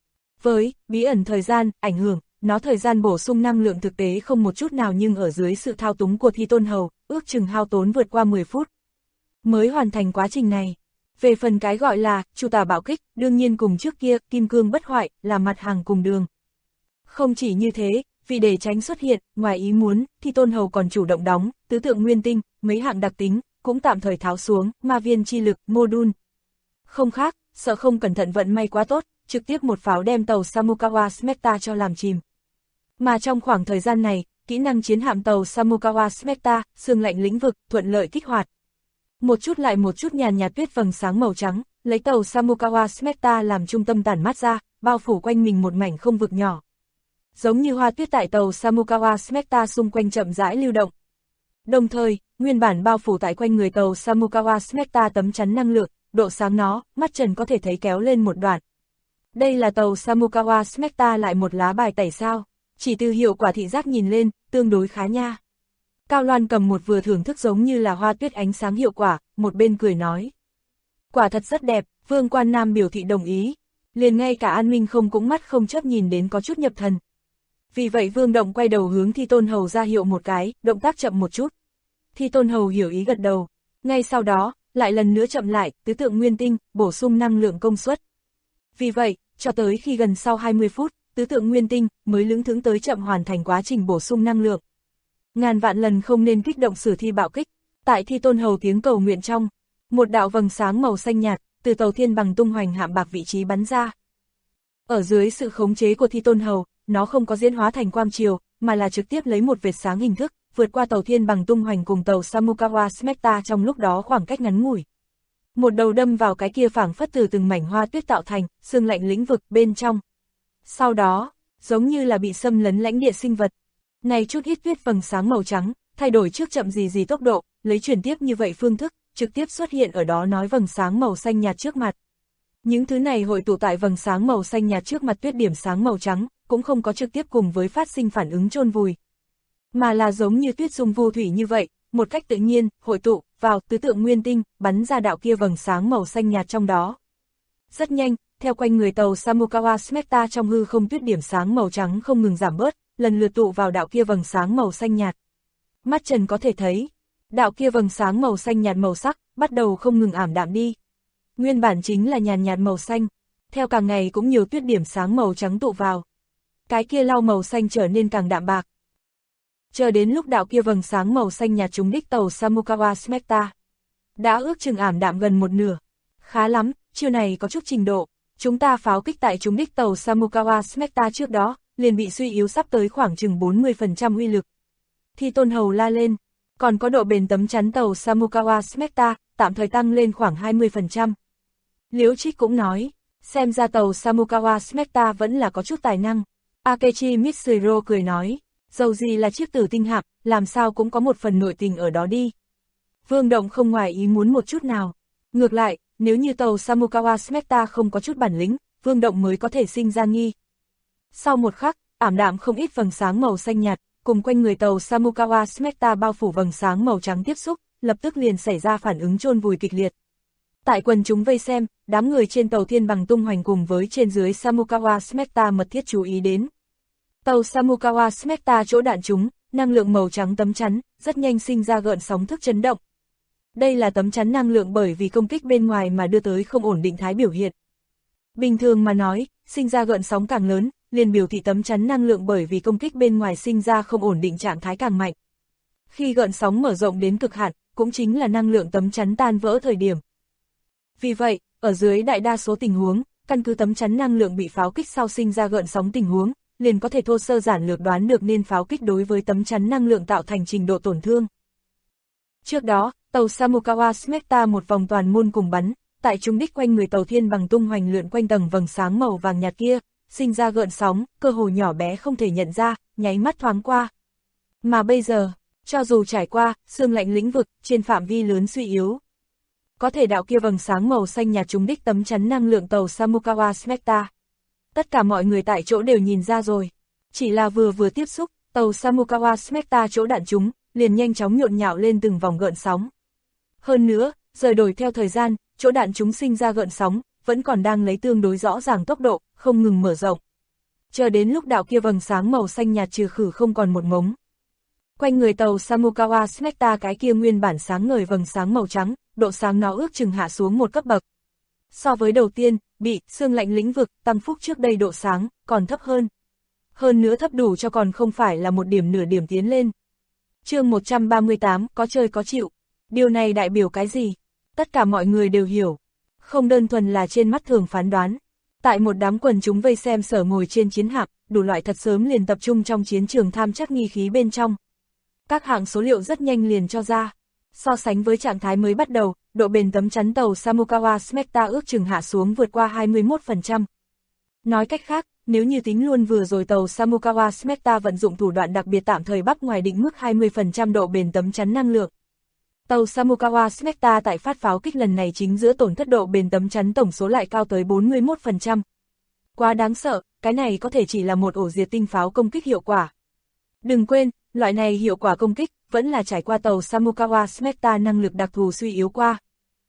Với bí ẩn thời gian, ảnh hưởng, nó thời gian bổ sung năng lượng thực tế không một chút nào nhưng ở dưới sự thao túng của Thi Tôn Hầu, ước chừng hao tốn vượt qua 10 phút. Mới hoàn thành quá trình này. Về phần cái gọi là chu tà bảo kích, đương nhiên cùng trước kia, kim cương bất hoại, là mặt hàng cùng đường. Không chỉ như thế, vì để tránh xuất hiện, ngoài ý muốn, Thi Tôn Hầu còn chủ động đóng, tứ tượng nguyên tinh, mấy hạng đặc tính, cũng tạm thời tháo xuống, ma viên chi lực, mô-đun. Không khác, sợ không cẩn thận vận may quá tốt, trực tiếp một pháo đem tàu Samukawa Smecta cho làm chìm. Mà trong khoảng thời gian này, kỹ năng chiến hạm tàu Samukawa Smecta, xương lạnh lĩnh vực, thuận lợi kích hoạt. Một chút lại một chút nhàn nhạt tuyết vầng sáng màu trắng, lấy tàu Samukawa Smecta làm trung tâm tản mát ra, bao phủ quanh mình một mảnh không vực nhỏ. Giống như hoa tuyết tại tàu Samukawa Smecta xung quanh chậm rãi lưu động. Đồng thời, nguyên bản bao phủ tại quanh người tàu Samukawa Smecta tấm chắn năng lượng, độ sáng nó, mắt trần có thể thấy kéo lên một đoạn. Đây là tàu Samukawa Smecta lại một lá bài tẩy sao, chỉ từ hiệu quả thị giác nhìn lên, tương đối khá nha. Cao Loan cầm một vừa thưởng thức giống như là hoa tuyết ánh sáng hiệu quả, một bên cười nói. Quả thật rất đẹp, Vương Quan Nam biểu thị đồng ý, liền ngay cả An Minh không cũng mắt không chớp nhìn đến có chút nhập thần. Vì vậy Vương Động quay đầu hướng Thi Tôn Hầu ra hiệu một cái, động tác chậm một chút. Thi Tôn Hầu hiểu ý gật đầu, ngay sau đó, lại lần nữa chậm lại, tứ tượng nguyên tinh, bổ sung năng lượng công suất. Vì vậy, cho tới khi gần sau 20 phút, tứ tượng nguyên tinh mới lững thững tới chậm hoàn thành quá trình bổ sung năng lượng. Ngàn vạn lần không nên kích động sử thi bạo kích. Tại Thi Tôn Hầu tiếng cầu nguyện trong, một đạo vầng sáng màu xanh nhạt từ Tàu Thiên Bằng tung hoành hạm bạc vị trí bắn ra. Ở dưới sự khống chế của Thi Tôn Hầu, nó không có diễn hóa thành quang triều, mà là trực tiếp lấy một vệt sáng hình thức, vượt qua Tàu Thiên Bằng tung hoành cùng tàu Samukawa Smecta trong lúc đó khoảng cách ngắn ngủi. Một đầu đâm vào cái kia phảng phất từ từng mảnh hoa tuyết tạo thành, xương lạnh lĩnh vực bên trong. Sau đó, giống như là bị xâm lấn lãnh địa sinh vật. Này chút ít tuyết vầng sáng màu trắng, thay đổi trước chậm gì tốc độ, lấy chuyển tiếp như vậy phương thức, trực tiếp xuất hiện ở đó nói vầng sáng màu xanh nhạt trước mặt. Những thứ này hội tụ tại vầng sáng màu xanh nhạt trước mặt tuyết điểm sáng màu trắng, cũng không có trực tiếp cùng với phát sinh phản ứng chôn vùi. Mà là giống như tuyết dung vô thủy như vậy, một cách tự nhiên, hội tụ, vào tứ tượng nguyên tinh, bắn ra đạo kia vầng sáng màu xanh nhạt trong đó. Rất nhanh, theo quanh người tàu Samukawa Smecta trong hư không tuyết điểm sáng màu trắng không ngừng giảm bớt, lần lượt tụ vào đạo kia vầng sáng màu xanh nhạt. Mắt trần có thể thấy, đạo kia vầng sáng màu xanh nhạt màu sắc, bắt đầu không ngừng ảm đạm đi. Nguyên bản chính là nhàn nhạt màu xanh, theo càng ngày cũng nhiều tuyết điểm sáng màu trắng tụ vào. Cái kia lau màu xanh trở nên càng đạm bạc. Chờ đến lúc đạo kia vầng sáng màu xanh nhạt trúng đích tàu Samukawa Smecta. Đã ước chừng ảm đạm gần một nửa. Khá lắm, chiêu này có chút trình độ. Chúng ta pháo kích tại trúng đích tàu Samukawa Smecta trước đó, liền bị suy yếu sắp tới khoảng chừng 40% uy lực. Thi Tôn Hầu la lên, còn có độ bền tấm chắn tàu Samukawa Smecta, tạm thời tăng lên khoảng 20%. Liễu Trích cũng nói, xem ra tàu Samukawa Smecta vẫn là có chút tài năng. Akechi Mitsuhiro cười nói, dầu gì là chiếc tử tinh hạm, làm sao cũng có một phần nội tình ở đó đi. Vương Động không ngoài ý muốn một chút nào. Ngược lại, nếu như tàu Samukawa Smecta không có chút bản lĩnh, Vương Động mới có thể sinh ra nghi. Sau một khắc, ảm đạm không ít vầng sáng màu xanh nhạt, cùng quanh người tàu Samukawa Smecta bao phủ vầng sáng màu trắng tiếp xúc, lập tức liền xảy ra phản ứng chôn vùi kịch liệt. Tại quần chúng vây xem, đám người trên tàu Thiên Bằng tung hoành cùng với trên dưới Samukawa Smecta mật thiết chú ý đến. Tàu Samukawa Smecta chỗ đạn trúng, năng lượng màu trắng tấm chắn, rất nhanh sinh ra gợn sóng thức chấn động. Đây là tấm chắn năng lượng bởi vì công kích bên ngoài mà đưa tới không ổn định thái biểu hiện. Bình thường mà nói, sinh ra gợn sóng càng lớn, liền biểu thị tấm chắn năng lượng bởi vì công kích bên ngoài sinh ra không ổn định trạng thái càng mạnh. Khi gợn sóng mở rộng đến cực hạn, cũng chính là năng lượng tấm chắn tan vỡ thời điểm. Vì vậy, ở dưới đại đa số tình huống, căn cứ tấm chắn năng lượng bị pháo kích sau sinh ra gợn sóng tình huống, liền có thể thô sơ giản lược đoán được nên pháo kích đối với tấm chắn năng lượng tạo thành trình độ tổn thương. Trước đó, tàu Samukawa Smecta một vòng toàn môn cùng bắn, tại trung đích quanh người tàu Thiên Bằng tung hoành lượn quanh tầng vầng sáng màu vàng nhạt kia, sinh ra gợn sóng, cơ hồ nhỏ bé không thể nhận ra, nháy mắt thoáng qua. Mà bây giờ, cho dù trải qua, xương lạnh lĩnh vực, trên phạm vi lớn suy yếu. Có thể đạo kia vầng sáng màu xanh nhạt trúng đích tấm chắn năng lượng tàu Samukawa Smecta. Tất cả mọi người tại chỗ đều nhìn ra rồi. Chỉ là vừa tiếp xúc, tàu Samukawa Smecta chỗ đạn trúng, liền nhanh chóng nhộn nhạo lên từng vòng gợn sóng. Hơn nữa, rời đổi theo thời gian, chỗ đạn trúng sinh ra gợn sóng, vẫn còn đang lấy tương đối rõ ràng tốc độ, không ngừng mở rộng. Chờ đến lúc đạo kia vầng sáng màu xanh nhạt trừ khử không còn một mống. Quanh người tàu Samukawa Smecta cái kia nguyên bản sáng ngời vầng sáng màu trắng, độ sáng nó ước chừng hạ xuống một cấp bậc. So với đầu tiên, bị xương lạnh lĩnh vực tăng phúc trước đây độ sáng, còn thấp hơn. Hơn nữa thấp đủ cho còn không phải là một điểm nửa điểm tiến lên. Chương 138, có chơi có chịu. Điều này đại biểu cái gì? Tất cả mọi người đều hiểu. Không đơn thuần là trên mắt thường phán đoán. Tại một đám quần chúng vây xem sở ngồi trên chiến hạm, đủ loại thật sớm liền tập trung trong chiến trường tham chắc nghi khí bên trong. Các hạng số liệu rất nhanh liền cho ra. So sánh với trạng thái mới bắt đầu, độ bền tấm chắn tàu Samukawa Smecta ước chừng hạ xuống vượt qua 21%. Nói cách khác, nếu như tính luôn vừa rồi tàu Samukawa Smecta vận dụng thủ đoạn đặc biệt tạm thời bắp ngoài định mức 20% độ bền tấm chắn năng lượng. Tàu Samukawa Smecta tại phát pháo kích lần này chính giữa tổn thất độ bền tấm chắn tổng số lại cao tới 41%. Quá đáng sợ, cái này có thể chỉ là một ổ diệt tinh pháo công kích hiệu quả. Đừng quên, loại này hiệu quả công kích vẫn là trải qua tàu Samukawa Smecta năng lực đặc thù suy yếu qua.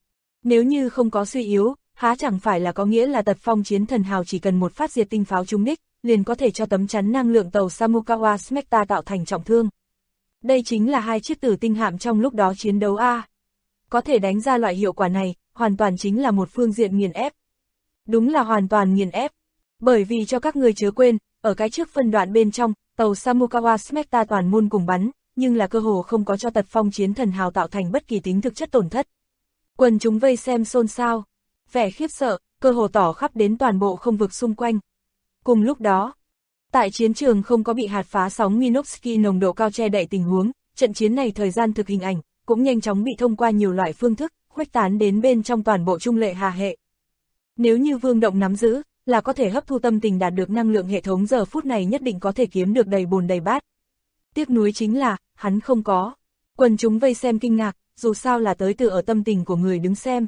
Nếu như không có suy yếu, há chẳng phải là có nghĩa là tật phong chiến thần hào chỉ cần một phát diệt tinh pháo trúng đích, liền có thể cho tấm chắn năng lượng tàu Samukawa Smecta tạo thành trọng thương. Đây chính là hai chiếc tử tinh hạm trong lúc đó chiến đấu A. Có thể đánh ra loại hiệu quả này, hoàn toàn chính là một phương diện nghiền ép. Đúng là hoàn toàn nghiền ép. Bởi vì cho các người chớ quên, ở cái trước phân đoạn bên trong, tàu Samukawa Smecta toàn môn cùng bắn, nhưng là cơ hồ không có cho tật phong chiến thần hào tạo thành bất kỳ tính thực chất tổn thất. Quần chúng vây xem xôn xao, vẻ khiếp sợ, cơ hồ tỏ khắp đến toàn bộ không vực xung quanh. Cùng lúc đó, tại chiến trường không có bị hạt phá sóng Minovsky nồng độ cao che đậy tình huống, trận chiến này thời gian thực hình ảnh, cũng nhanh chóng bị thông qua nhiều loại phương thức, khuếch tán đến bên trong toàn bộ trung lệ hà hệ. Nếu như Vương Động nắm giữ, là có thể hấp thu tâm tình đạt được năng lượng hệ thống giờ phút này nhất định có thể kiếm được đầy bồn đầy bát. Tiếc nuối chính là, hắn không có. Quần chúng vây xem kinh ngạc, dù sao là tới từ ở tâm tình của người đứng xem.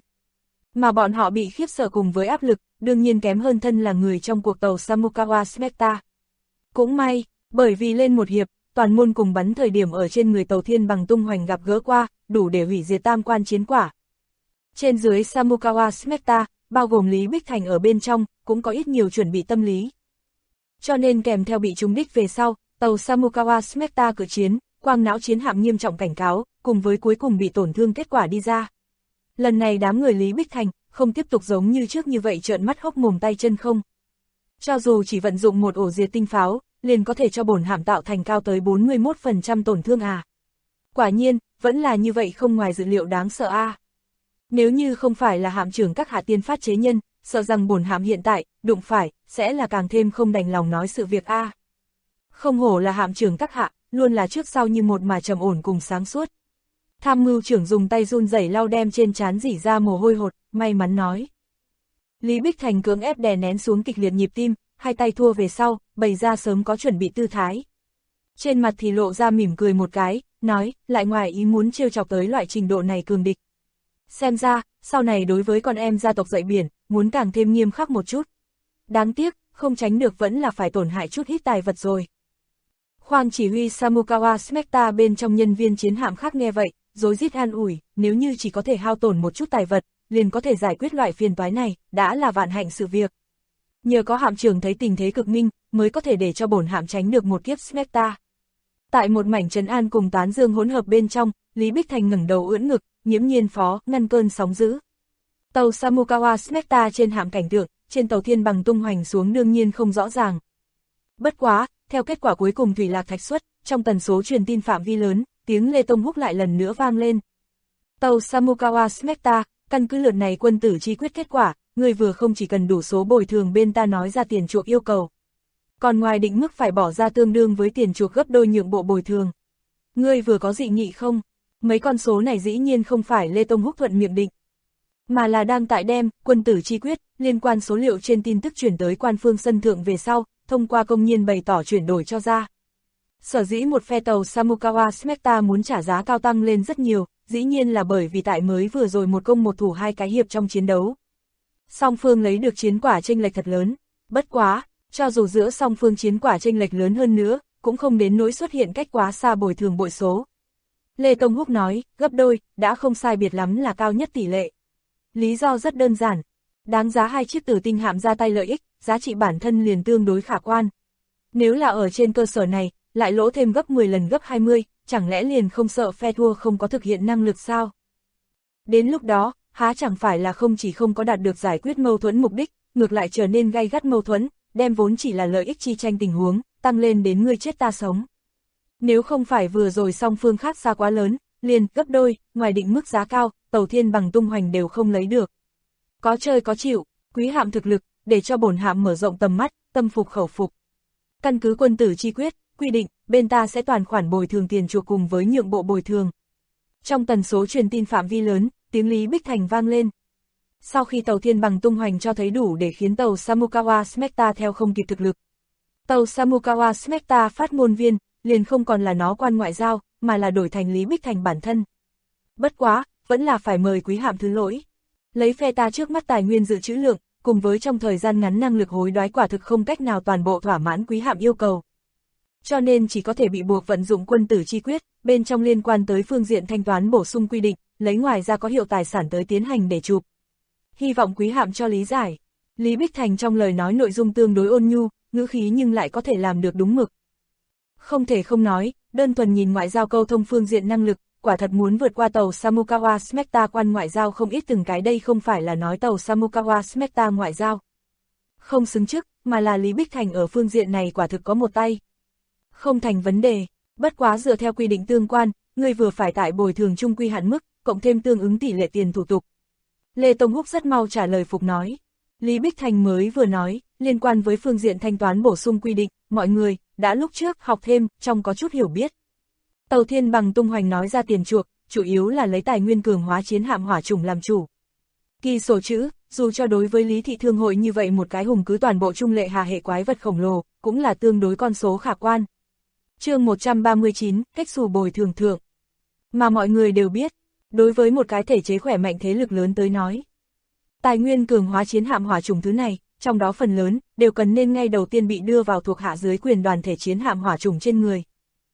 Mà bọn họ bị khiếp sợ cùng với áp lực, đương nhiên kém hơn thân là người trong cuộc tàu Samukawa Smecta. Cũng may, bởi vì lên một hiệp, toàn môn cùng bắn thời điểm ở trên người tàu Thiên Bằng tung hoành gặp gỡ qua, đủ để hủy diệt tam quan chiến quả. Trên dưới Samukawa Smecta, bao gồm Lý Bích Thành ở bên trong, cũng có ít nhiều chuẩn bị tâm lý. Cho nên kèm theo bị trúng đích về sau, tàu Samukawa Smecta cự chiến, quang não chiến hạm nghiêm trọng cảnh cáo, cùng với cuối cùng bị tổn thương kết quả đi ra. Lần này đám người Lý Bích Thành, không tiếp tục giống như trước như vậy trợn mắt hốc mồm tay chân không. Cho dù chỉ vận dụng một ổ diệt tinh pháo, liền có thể cho bổn hạm tạo thành cao tới 41% tổn thương à. Quả nhiên, vẫn là như vậy không ngoài dự liệu đáng sợ a. Nếu như không phải là hạm trưởng các hạ tiên phát chế nhân, sợ rằng bổn hạm hiện tại, đụng phải, sẽ là càng thêm không đành lòng nói sự việc a. Không hổ là hạm trưởng các hạ, luôn là trước sau như một mà trầm ổn cùng sáng suốt. Tham mưu trưởng dùng tay run rẩy lau đem trên trán rỉ ra mồ hôi hột, may mắn nói. Lý Bích Thành cưỡng ép đè nén xuống kịch liệt nhịp tim, hai tay thua về sau, bày ra sớm có chuẩn bị tư thái. Trên mặt thì lộ ra mỉm cười một cái, nói, lại ngoài ý muốn trêu chọc tới loại trình độ này cường địch. Xem ra, sau này đối với con em gia tộc dậy biển, muốn càng thêm nghiêm khắc một chút. Đáng tiếc, không tránh được vẫn là phải tổn hại chút ít tài vật rồi. Khoang chỉ huy Samukawa Smecta bên trong nhân viên chiến hạm khác nghe vậy, rối rít an ủi, nếu như chỉ có thể hao tổn một chút tài vật, liền có thể giải quyết loại phiền toái này, đã là vạn hạnh sự việc. Nhờ có hạm trưởng thấy tình thế cực minh, mới có thể để cho bổn hạm tránh được một kiếp Smecta. Tại một mảnh trấn an cùng tán dương hỗn hợp bên trong, Lý Bích Thành ngẩng đầu ưỡn ngực, nghiễm nhiên phó, ngăn cơn sóng dữ. Tàu Samukawa Smecta trên hạm cảnh tượng, trên tàu thiên bằng tung hoành xuống đương nhiên không rõ ràng. Bất quá, theo kết quả cuối cùng thủy lạc thạch xuất, trong tần số truyền tin phạm vi lớn, tiếng Lê Tông Húc lại lần nữa vang lên. Tàu Samukawa Smecta, căn cứ lượt này quân tử chi quyết kết quả, người vừa không chỉ cần đủ số bồi thường bên ta nói ra tiền chuộc yêu cầu. Còn ngoài định mức phải bỏ ra tương đương với tiền chuộc gấp đôi nhượng bộ bồi thường. Ngươi vừa có dị nghị không? Mấy con số này dĩ nhiên không phải Lê Tông Húc thuận miệng định, mà là đang tại đem quân tử chi quyết liên quan số liệu trên tin tức chuyển tới quan phương sân thượng về sau, thông qua công nhiên bày tỏ chuyển đổi cho ra. Sở dĩ một phe tàu Samukawa Smecta muốn trả giá cao tăng lên rất nhiều, dĩ nhiên là bởi vì tại mới vừa rồi một công một thủ hai cái hiệp trong chiến đấu. Song phương lấy được chiến quả chênh lệch thật lớn, bất quá, cho dù giữa song phương chiến quả chênh lệch lớn hơn nữa, cũng không đến nỗi xuất hiện cách quá xa bồi thường bội số. Lê Tông Húc nói, gấp đôi, đã không sai biệt lắm là cao nhất tỷ lệ. Lý do rất đơn giản, đáng giá hai chiếc tử tinh hạm ra tay lợi ích, giá trị bản thân liền tương đối khả quan. Nếu là ở trên cơ sở này, lại lỗ thêm gấp 10 lần gấp 20, chẳng lẽ liền không sợ phe thua không có thực hiện năng lực sao? Đến lúc đó, há chẳng phải là không chỉ không có đạt được giải quyết mâu thuẫn mục đích, ngược lại trở nên gay gắt mâu thuẫn, đem vốn chỉ là lợi ích chi tranh tình huống, tăng lên đến ngươi chết ta sống. Nếu không phải vừa rồi song phương khác xa quá lớn, liền gấp đôi, ngoài định mức giá cao, tàu thiên bằng tung hoành đều không lấy được. Có chơi có chịu, quý hạm thực lực, để cho bổn hạm mở rộng tầm mắt, tâm phục khẩu phục. Căn cứ quân tử chi quyết, quy định, bên ta sẽ toàn khoản bồi thường tiền chuộc cùng với nhượng bộ bồi thường. Trong tần số truyền tin phạm vi lớn, tiếng Lý Bích Thành vang lên. Sau khi tàu thiên bằng tung hoành cho thấy đủ để khiến tàu Samukawa Smecta theo không kịp thực lực. Tàu Samukawa Smecta phát ngôn viên, liền không còn là nó quan ngoại giao, mà là đổi thành Lý Bích Thành bản thân. Bất quá, vẫn là phải mời quý hạm thứ lỗi. Lấy phe ta trước mắt tài nguyên dự trữ lượng, cùng với trong thời gian ngắn năng lực hối đoái quả thực không cách nào toàn bộ thỏa mãn quý hạm yêu cầu. Cho nên chỉ có thể bị buộc vận dụng quân tử chi quyết, bên trong liên quan tới phương diện thanh toán bổ sung quy định, lấy ngoài ra có hiệu tài sản tới tiến hành để chụp. Hy vọng quý hạm cho lý giải. Lý Bích Thành trong lời nói nội dung tương đối ôn nhu, ngữ khí nhưng lại có thể làm được đúng mực. Không thể không nói, đơn thuần nhìn ngoại giao câu thông phương diện năng lực, quả thật muốn vượt qua tàu Samukawa Smecta quan ngoại giao không ít từng cái, đây không phải là nói tàu Samukawa Smecta ngoại giao không xứng chức, mà là Lý Bích Thành ở phương diện này quả thực có một tay. Không thành vấn đề, bất quá dựa theo quy định tương quan, người vừa phải tại bồi thường chung quy hạn mức, cộng thêm tương ứng tỷ lệ tiền thủ tục. Lê Tông Húc rất mau trả lời phục nói. Lý Bích Thành mới vừa nói, liên quan với phương diện thanh toán bổ sung quy định, mọi người đã lúc trước học thêm, trong có chút hiểu biết. Tàu thiên bằng tung hoành nói ra tiền chuộc, chủ yếu là lấy tài nguyên cường hóa chiến hạm hỏa chủng làm chủ. Kỳ sổ chữ, dù cho đối với Lý Thị Thương hội như vậy một cái hùng cứ toàn bộ trung lệ hà hệ quái vật khổng lồ, cũng là tương đối con số khả quan. Chương 139, cách xù bồi thường thượng. Mà mọi người đều biết, đối với một cái thể chế khỏe mạnh thế lực lớn tới nói, tài nguyên cường hóa chiến hạm hỏa chủng thứ này, trong đó phần lớn, đều cần nên ngay đầu tiên bị đưa vào thuộc hạ dưới quyền đoàn thể chiến hạm hỏa chủng trên người.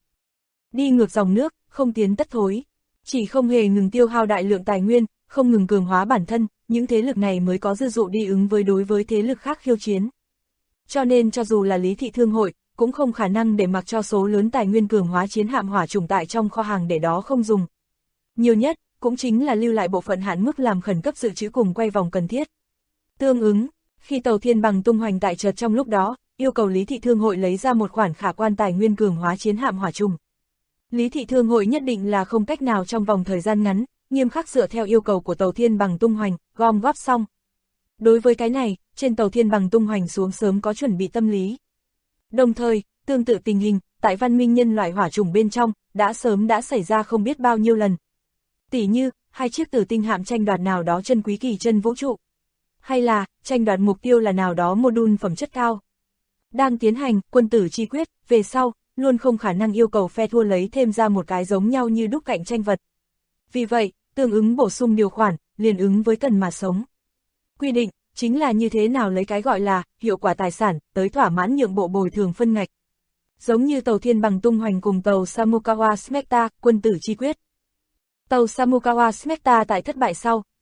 Đi ngược dòng nước, không tiến tất thối, chỉ không hề ngừng tiêu hao đại lượng tài nguyên, không ngừng cường hóa bản thân, những thế lực này mới có dư dụ đi ứng với đối với thế lực khác khiêu chiến. Cho nên cho dù là Lý Thị Thương hội, cũng không khả năng để mặc cho số lớn tài nguyên cường hóa chiến hạm hỏa chủng tại trong kho hàng để đó không dùng. Nhiều nhất, cũng chính là lưu lại bộ phận hạn mức làm khẩn cấp dự trữ cùng quay vòng cần thiết. Tương ứng, khi tàu thiên bằng tung hoành tại chợt trong lúc đó, yêu cầu Lý Thị Thương hội lấy ra một khoản khả quan tài nguyên cường hóa chiến hạm hỏa chủng. Lý Thị Thương hội nhất định là không cách nào trong vòng thời gian ngắn, nghiêm khắc dựa theo yêu cầu của tàu thiên bằng tung hoành, gom góp xong. Đối với cái này, trên tàu thiên bằng tung hoành xuống sớm có chuẩn bị tâm lý. Đồng thời, tương tự tình hình, tại văn minh nhân loại hỏa chủng bên trong, sớm đã xảy ra không biết bao nhiêu lần. Tỉ như, hai chiếc tử tinh hạm tranh đoạt nào đó chân quý kỳ chân vũ trụ. Hay là, tranh đoạt mục tiêu là nào đó module phẩm chất cao. Đang tiến hành, quân tử chi quyết, về sau, luôn không khả năng yêu cầu phe thua lấy thêm ra một cái giống nhau như đúc cạnh tranh vật. Vì vậy, tương ứng bổ sung điều khoản, liền ứng với cần mà sống. Quy định, chính là như thế nào lấy cái gọi là hiệu quả tài sản, tới thỏa mãn nhượng bộ bồi thường phân ngạch. Giống như tàu thiên bằng tung hoành cùng tàu Samukawa Smecta, quân tử chi quyết. Tàu Samukawa Smecta tại thất bại sau,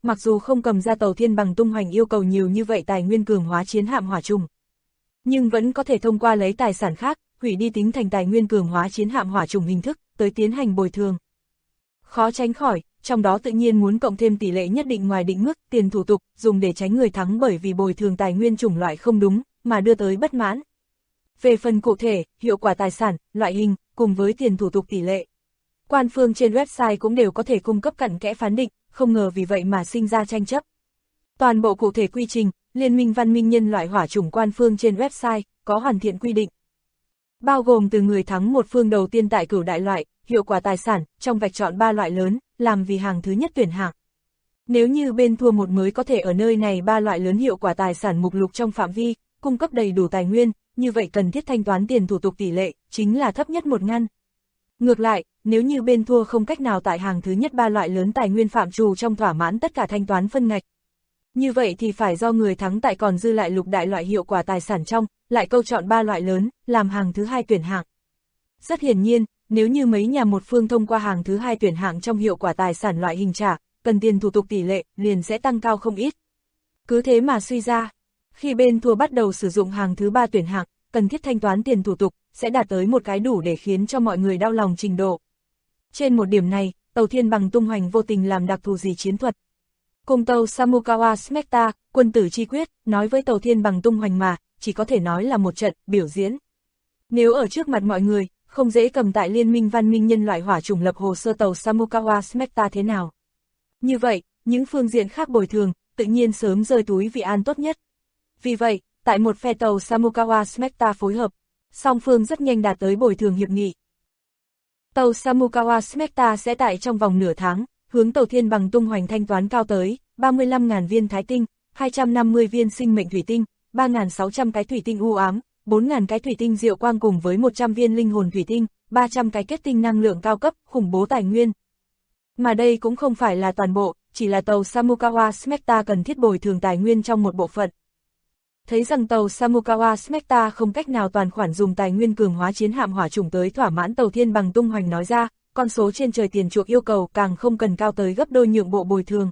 Mặc dù không cầm ra tàu thiên bằng tung hoành yêu cầu nhiều như vậy tài nguyên cường hóa chiến hạm hỏa trùng, nhưng vẫn có thể thông qua lấy tài sản khác, hủy đi tính thành tài nguyên cường hóa chiến hạm hỏa trùng hình thức, tới tiến hành bồi thường. Khó tránh khỏi, trong đó tự nhiên muốn cộng thêm tỷ lệ nhất định ngoài định mức tiền thủ tục, dùng để tránh người thắng bởi vì bồi thường tài nguyên chủng loại không đúng, mà đưa tới bất mãn. Về phần cụ thể, hiệu quả tài sản, loại hình, cùng với tiền thủ tục tỷ lệ, quan phương trên website cũng đều có thể cung cấp cặn kẽ phán định, không ngờ vì vậy mà sinh ra tranh chấp. Toàn bộ cụ thể quy trình, Liên minh văn minh nhân loại hỏa chủng quan phương trên website, có hoàn thiện quy định. Bao gồm từ người thắng một phương đầu tiên tại cửu đại loại, hiệu quả tài sản, trong vạch chọn 3 loại lớn, làm vì hàng thứ nhất tuyển hạng. Nếu như bên thua một mới có thể ở nơi này 3 loại lớn hiệu quả tài sản mục lục trong phạm vi, cung cấp đầy đủ tài nguyên, như vậy cần thiết thanh toán tiền thủ tục tỷ lệ, chính là thấp nhất 1 ngăn. Ngược lại, nếu như bên thua không cách nào tại hàng thứ nhất 3 loại lớn tài nguyên phạm trù trong thỏa mãn tất cả thanh toán phân ngạch, như vậy thì phải do người thắng tại còn dư lại lục đại loại hiệu quả tài sản trong, lại câu chọn 3 loại lớn, làm hàng thứ hai tuyển hạng. Rất hiển nhiên, nếu như mấy nhà một phương thông qua hàng thứ hai tuyển hạng trong hiệu quả tài sản loại hình trả, cần tiền thủ tục tỷ lệ, liền sẽ tăng cao không ít. Cứ thế mà suy ra, khi bên thua bắt đầu sử dụng hàng thứ ba tuyển hạng, cần thiết thanh toán tiền thủ tục, sẽ đạt tới một cái đủ để khiến cho mọi người đau lòng trình độ. Trên một điểm này, tàu thiên bằng tung hoành vô tình làm đặc thù gì chiến thuật. Cùng tàu Samukawa Smecta, quân tử chi quyết, nói với tàu thiên bằng tung hoành mà, chỉ có thể nói là một trận, biểu diễn. Nếu ở trước mặt mọi người, không dễ cầm tại Liên minh văn minh nhân loại hỏa chủng lập hồ sơ tàu Samukawa Smecta thế nào. Như vậy, những phương diện khác bồi thường, tự nhiên sớm rơi túi vị an tốt nhất. Vì vậy, tại một phe tàu Samukawa Smecta phối hợp, song phương rất nhanh đạt tới bồi thường hiệp nghị. Tàu Samukawa Smecta sẽ tại trong vòng nửa tháng, hướng tàu thiên bằng tung hoành thanh toán cao tới 35.000 viên thái tinh, 250 viên sinh mệnh thủy tinh, 3.600 cái thủy tinh u ám, 4.000 cái thủy tinh diệu quang cùng với 100 viên linh hồn thủy tinh, 300 cái kết tinh năng lượng cao cấp, khủng bố tài nguyên. Mà đây cũng không phải là toàn bộ, chỉ là tàu Samukawa Smecta cần thiết bồi thường tài nguyên trong một bộ phận. Thấy rằng tàu Samukawa Smecta không cách nào toàn khoản dùng tài nguyên cường hóa chiến hạm hỏa chủng tới thỏa mãn tàu thiên bằng tung hoành nói ra, con số trên trời tiền chuộc yêu cầu càng không cần cao tới gấp đôi nhượng bộ bồi thường.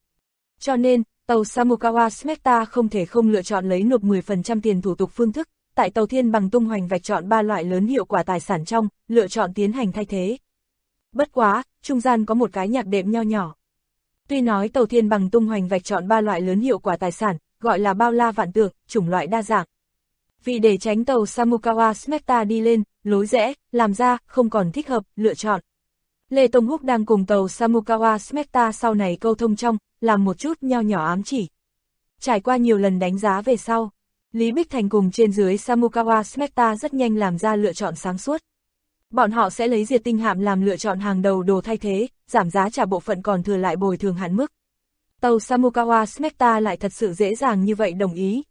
Cho nên, tàu Samukawa Smecta không thể không lựa chọn lấy nộp 10% tiền thủ tục phương thức, tại tàu thiên bằng tung hoành vạch chọn 3 loại lớn hiệu quả tài sản trong, lựa chọn tiến hành thay thế. Bất quá, trung gian có một cái nhạc đệm nho nhỏ. Tuy nói tàu thiên bằng tung hoành vạch chọn 3 loại lớn hiệu quả tài sản, gọi là bao la vạn tượng, chủng loại đa dạng. Vì để tránh tàu Samukawa Smecta đi lên, lối rẽ, làm ra, không còn thích hợp, lựa chọn. Lê Tông Húc đang cùng tàu Samukawa Smecta sau này câu thông trong, làm một chút nho nhỏ ám chỉ. Trải qua nhiều lần đánh giá về sau, Lý Bích Thành cùng trên dưới Samukawa Smecta rất nhanh làm ra lựa chọn sáng suốt. Bọn họ sẽ lấy diệt tinh hạm làm lựa chọn hàng đầu đồ thay thế, giảm giá trả bộ phận còn thừa lại bồi thường hạn mức. Tàu Samukawa Smecta lại thật sự dễ dàng như vậy đồng ý.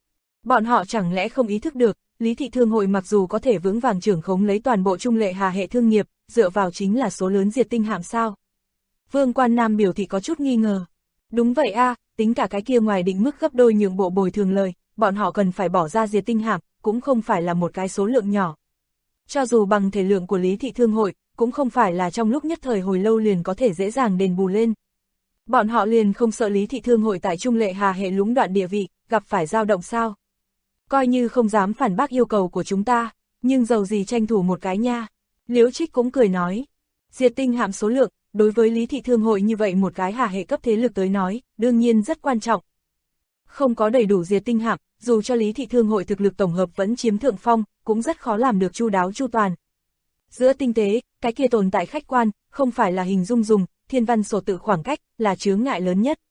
Bọn họ chẳng lẽ không ý thức được, Lý Thị Thương hội mặc dù có thể vững vàng trưởng khống lấy toàn bộ trung lệ hà hệ thương nghiệp, dựa vào chính là số lớn diệt tinh hạm sao? Vương Quan Nam biểu thị có chút nghi ngờ. Đúng vậy a, tính cả cái kia ngoài định mức gấp đôi nhượng bộ bồi thường lời, bọn họ cần phải bỏ ra diệt tinh hạm, cũng không phải là một cái số lượng nhỏ. Cho dù bằng thể lượng của Lý Thị Thương hội, cũng không phải là trong lúc nhất thời hồi lâu liền có thể dễ dàng đền bù lên. Bọn họ liền không sợ Lý Thị Thương hội tại trung lệ hà hệ lũng đoạn địa vị, gặp phải dao động sao? Coi như không dám phản bác yêu cầu của chúng ta, nhưng dầu gì tranh thủ một cái nha. Liễu Trích cũng cười nói, diệt tinh hạm số lượng, đối với Lý Thị Thương hội như vậy một cái hà hệ cấp thế lực tới nói, đương nhiên rất quan trọng. Không có đầy đủ diệt tinh hạm, dù cho Lý Thị Thương hội thực lực tổng hợp vẫn chiếm thượng phong, cũng rất khó làm được chu đáo chu toàn. Giữa tinh tế, cái kia tồn tại khách quan, không phải là hình dung dùng, thiên văn sổ tự khoảng cách, là chướng ngại lớn nhất.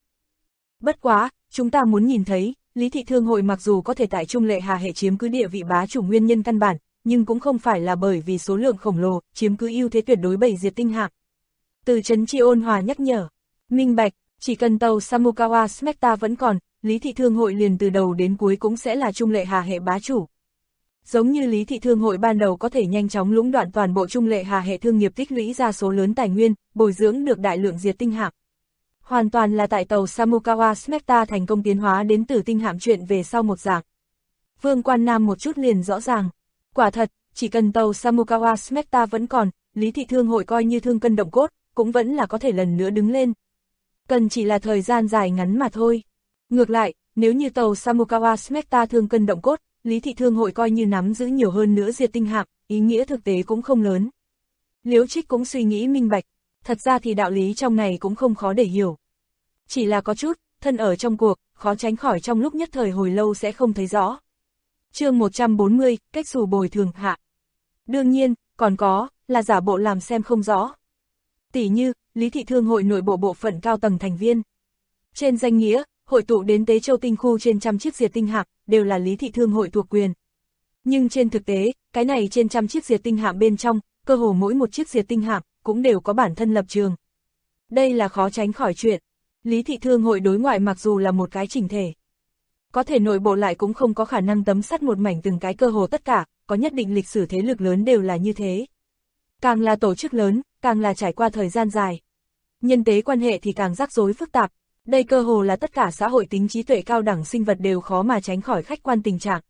Bất quá, chúng ta muốn nhìn thấy, Lý Thị Thương hội mặc dù có thể tại trung lệ hà hệ chiếm cứ địa vị bá chủ nguyên nhân căn bản, nhưng cũng không phải là bởi vì số lượng khổng lồ, chiếm cứ ưu thế tuyệt đối bầy diệt tinh hạm. Từ Trấn Chi ôn hòa nhắc nhở, minh bạch, chỉ cần tàu Samukawa Smecta vẫn còn, Lý Thị Thương hội liền từ đầu đến cuối cũng sẽ là trung lệ hà hệ bá chủ. Giống như Lý Thị Thương hội ban đầu có thể nhanh chóng lũng đoạn toàn bộ trung lệ hà hệ thương nghiệp tích lũy ra số lớn tài nguyên, bồi dưỡng được đại lượng diệt tinh hạm. Hoàn toàn là tại tàu Samukawa Smecta thành công tiến hóa đến tử tinh hạm chuyện về sau một dạng. Vương Quan Nam một chút liền rõ ràng. Quả thật, chỉ cần tàu Samukawa Smecta vẫn còn, Lý Thị Thương hội coi như thương cân động cốt, cũng vẫn là có thể lần nữa đứng lên. Cần chỉ là thời gian dài ngắn mà thôi. Ngược lại, nếu như tàu Samukawa Smecta thương cân động cốt, Lý Thị Thương hội coi như nắm giữ nhiều hơn nữa diệt tinh hạm, ý nghĩa thực tế cũng không lớn. Liễu Trích cũng suy nghĩ minh bạch, thật ra thì đạo lý trong này cũng không khó để hiểu. Chỉ là có chút, thân ở trong cuộc, khó tránh khỏi trong lúc nhất thời hồi lâu sẽ không thấy rõ. Chương 140, cách xù bồi thường hạ. Đương nhiên, còn có, là giả bộ làm xem không rõ. Tỷ như, Lý Thị Thương hội nội bộ bộ phận cao tầng thành viên. Trên danh nghĩa, hội tụ đến Tế Châu tinh khu trên trăm chiếc diệt tinh hạm, đều là Lý Thị Thương hội thuộc quyền. Nhưng trên thực tế, cái này trên trăm chiếc diệt tinh hạm bên trong, cơ hồ mỗi một chiếc diệt tinh hạm cũng đều có bản thân lập trường. Đây là khó tránh khỏi chuyện. Lý Thị Thương hội đối ngoại mặc dù là một cái chỉnh thể, có thể nội bộ lại cũng không có khả năng tấm sắt một mảnh từng cái, cơ hồ tất cả, có nhất định lịch sử thế lực lớn đều là như thế. Càng là tổ chức lớn, càng là trải qua thời gian dài. Nhân tế quan hệ thì càng rắc rối phức tạp. Đây cơ hồ là tất cả xã hội tính trí tuệ cao đẳng sinh vật đều khó mà tránh khỏi khách quan tình trạng.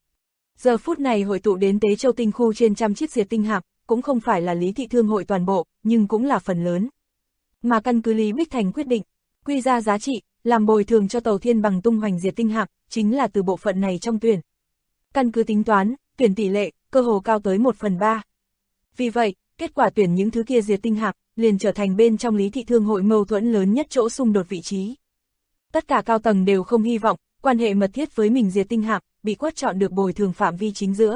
Giờ phút này hội tụ đến Tế Châu tinh khu trên trăm chiếc diệt tinh hạm, cũng không phải là Lý Thị Thương hội toàn bộ, nhưng cũng là phần lớn. Mà căn cứ Lý Bích Thành quyết định, quy ra giá trị, làm bồi thường cho tàu Thiên Bằng tung hoành diệt tinh hạm, chính là từ bộ phận này trong tuyển. Căn cứ tính toán, tuyển tỷ lệ, cơ hồ cao tới 1/3. Vì vậy, kết quả tuyển những thứ kia diệt tinh hạm, liền trở thành bên trong Lý Thị Thương hội mâu thuẫn lớn nhất chỗ xung đột vị trí. Tất cả cao tầng đều không hy vọng, quan hệ mật thiết với mình diệt tinh hạm, bị quất chọn được bồi thường phạm vi chính giữa.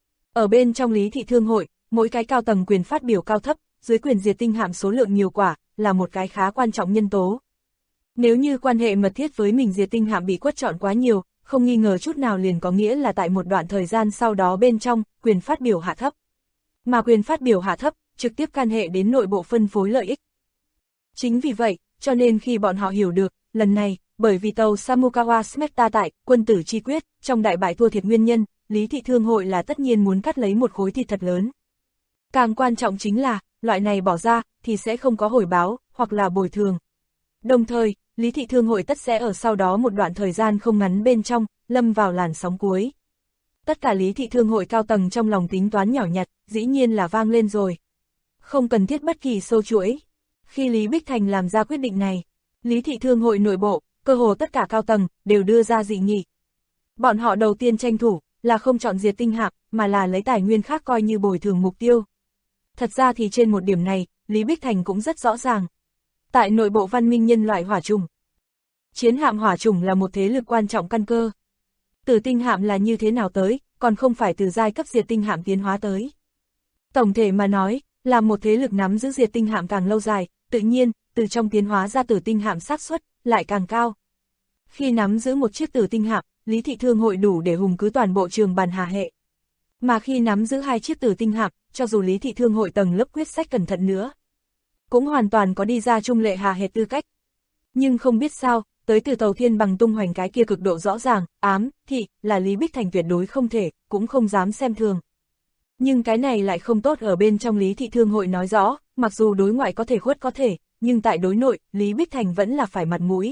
Ở bên trong Lý Thị Thương hội, mỗi cái cao tầng quyền phát biểu cao thấp, dưới quyền diệt tinh hạm số lượng nhiều quả, là một cái khá quan trọng nhân tố. Nếu như quan hệ mật thiết với mình diệt tinh hạm bị quất chọn quá nhiều, không nghi ngờ chút nào liền có nghĩa là tại một đoạn thời gian sau đó bên trong, quyền phát biểu hạ thấp. Mà quyền phát biểu hạ thấp, trực tiếp can hệ đến nội bộ phân phối lợi ích. Chính vì vậy, cho nên khi bọn họ hiểu được, lần này, bởi vì tàu Samukawa Smecta tại quân tử chi quyết, trong đại bại thua thiệt nguyên nhân, Lý Thị Thương hội là tất nhiên muốn cắt lấy một khối thịt thật lớn. Càng quan trọng chính là, loại này bỏ ra, thì sẽ không có hồi báo, hoặc là bồi thường. Đồng thời, Lý Thị Thương hội tất sẽ ở sau đó một đoạn thời gian không ngắn bên trong, lâm vào làn sóng cuối. Tất cả Lý Thị Thương hội cao tầng trong lòng tính toán nhỏ nhặt, dĩ nhiên là vang lên rồi. Không cần thiết bất kỳ sâu chuỗi. Khi Lý Bích Thành làm ra quyết định này, Lý Thị Thương hội nội bộ, cơ hồ tất cả cao tầng, đều đưa ra dị nghị. Bọn họ đầu tiên tranh thủ, là không chọn diệt tinh hạm, mà là lấy tài nguyên khác coi như bồi thường mục tiêu. Thật ra thì trên một điểm này, Lý Bích Thành cũng rất rõ ràng. Tại nội bộ văn minh nhân loại hỏa trùng, chiến hạm hỏa trùng là một thế lực quan trọng căn cơ. Tử tinh hạm là như thế nào tới, còn không phải từ giai cấp diệt tinh hạm tiến hóa tới. Tổng thể mà nói, là một thế lực nắm giữ diệt tinh hạm càng lâu dài, tự nhiên, từ trong tiến hóa ra tử tinh hạm xác suất lại càng cao. Khi nắm giữ một chiếc tử tinh hạm, Lý Thị Thương hội đủ để hùng cứ toàn bộ trường bàn hà hệ. Mà khi nắm giữ hai chiếc tử tinh hạm, cho dù Lý Thị Thương hội tầng lớp quyết sách cẩn thận nữa, cũng hoàn toàn có đi ra trung lệ hà hệ tư cách. Nhưng không biết sao, tới từ tàu Thiên Bằng tung hoành cái kia cực độ rõ ràng, ám, thị, là Lý Bích Thành tuyệt đối không thể, cũng không dám xem thường. Nhưng cái này lại không tốt ở bên trong Lý Thị Thương hội nói rõ, mặc dù đối ngoại có thể khuất có thể, nhưng tại đối nội, Lý Bích Thành vẫn là phải mặt mũi.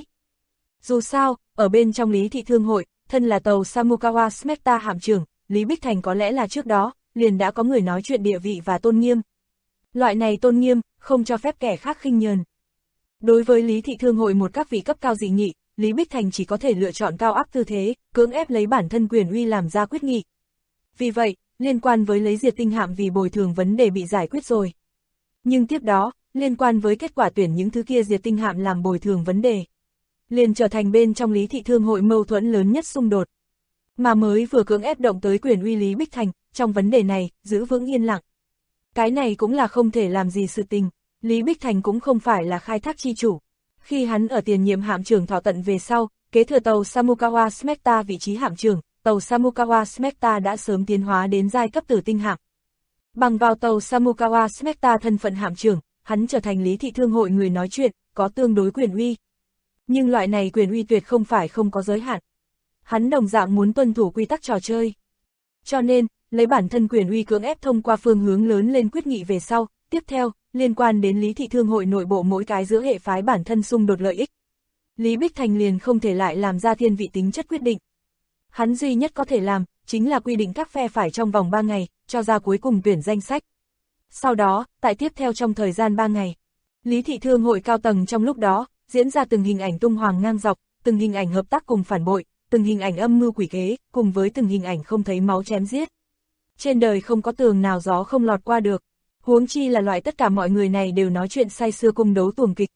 Dù sao, ở bên trong Lý Thị Thương hội, thân là tàu Samukawa Smecta hạm trưởng, Lý Bích Thành có lẽ là trước đó, liền đã có người nói chuyện địa vị và tôn nghiêm. Loại này tôn nghiêm, không cho phép kẻ khác khinh nhờn. Đối với Lý Thị Thương hội một các vị cấp cao dị nghị, Lý Bích Thành chỉ có thể lựa chọn cao áp tư thế, cưỡng ép lấy bản thân quyền uy làm ra quyết nghị. Vì vậy, liên quan với lấy diệt tinh hạm vì bồi thường vấn đề bị giải quyết rồi. Nhưng tiếp đó, liên quan với kết quả tuyển những thứ kia diệt tinh hạm làm bồi thường vấn đề, liền trở thành bên trong Lý Thị Thương hội mâu thuẫn lớn nhất xung đột. Mà mới vừa cưỡng ép động tới quyền uy Lý Bích Thành, trong vấn đề này, giữ vững yên lặng. Cái này cũng là không thể làm gì sự tình, Lý Bích Thành cũng không phải là khai thác chi chủ. Khi hắn ở tiền nhiệm hạm trưởng thọ tận về sau, kế thừa tàu Samukawa Smecta vị trí hạm trưởng, tàu Samukawa Smecta đã sớm tiến hóa đến giai cấp tử tinh hạm. Bằng vào tàu Samukawa Smecta thân phận hạm trưởng, hắn trở thành Lý Thị Thương hội người nói chuyện, có tương đối quyền uy. Nhưng loại này quyền uy tuyệt không phải không có giới hạn. Hắn đồng dạng muốn tuân thủ quy tắc trò chơi. Cho nên, lấy bản thân quyền uy cưỡng ép thông qua phương hướng lớn lên quyết nghị về sau, tiếp theo, liên quan đến Lý Thị Thương hội nội bộ mỗi cái giữa hệ phái bản thân xung đột lợi ích. Lý Bích Thành liền không thể lại làm ra thiên vị tính chất quyết định. Hắn duy nhất có thể làm, chính là quy định các phe phải trong vòng 3 ngày, cho ra cuối cùng tuyển danh sách. Sau đó, tại tiếp theo trong thời gian 3 ngày, Lý Thị Thương hội cao tầng trong lúc đó, diễn ra từng hình ảnh tung hoàng ngang dọc, từng hình ảnh hợp tác cùng phản bội, từng hình ảnh âm mưu quỷ kế, cùng với từng hình ảnh không thấy máu chém giết. Trên đời không có tường nào gió không lọt qua được, huống chi là loại tất cả mọi người này đều nói chuyện say sưa cung đấu tuồng kịch.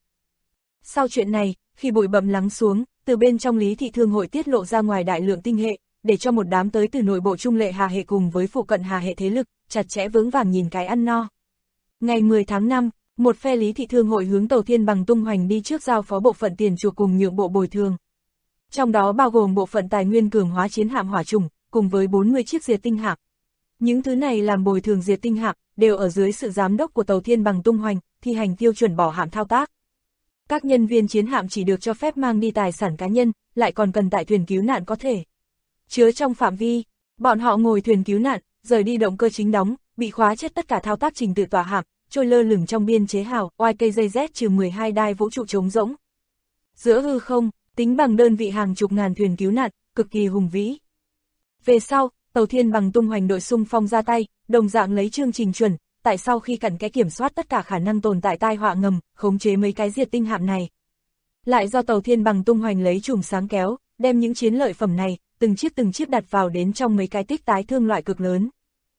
Sau chuyện này, khi bụi bặm lắng xuống, từ bên trong Lý Thị Thương hội tiết lộ ra ngoài đại lượng tinh hệ, để cho một đám tới từ nội bộ Trung Lệ Hà hệ cùng với phụ cận Hà hệ thế lực, chặt chẽ vững vàng nhìn cái ăn no. Ngày 10 tháng 5, một phe Lý Thị Thương hội hướng Tàu Thiên Bằng tung hoành đi trước giao phó bộ phận tiền chuộc cùng nhượng bộ bồi thường. Trong đó bao gồm bộ phận tài nguyên cường hóa chiến hạm hỏa trùng, cùng với 40 chiếc diệt tinh hạm. Những thứ này làm bồi thường diệt tinh hạm, đều ở dưới sự giám đốc của Tàu Thiên Bằng tung hoành, thi hành tiêu chuẩn bỏ hạm thao tác. Các nhân viên chiến hạm chỉ được cho phép mang đi tài sản cá nhân, lại còn cần tại thuyền cứu nạn có thể chứa trong phạm vi. Bọn họ ngồi thuyền cứu nạn, rời đi động cơ chính đóng, bị khóa chết tất cả thao tác trình tự tỏa hạm, trôi lơ lửng trong biên chế hào YKJZ-12 đai vũ trụ trống rỗng. Giữa hư không, tính bằng đơn vị hàng chục ngàn thuyền cứu nạn, cực kỳ hùng vĩ. Về sau, Tàu Thiên Bằng tung hoành đội xung phong ra tay, đồng dạng lấy chương trình chuẩn, tại sau khi cặn kẽ kiểm soát tất cả khả năng tồn tại tai họa ngầm, khống chế mấy cái diệt tinh hạm này. Lại do Tàu Thiên Bằng tung hoành lấy chùm sáng kéo, đem những chiến lợi phẩm này, từng chiếc đặt vào đến trong mấy cái tích tái thương loại cực lớn.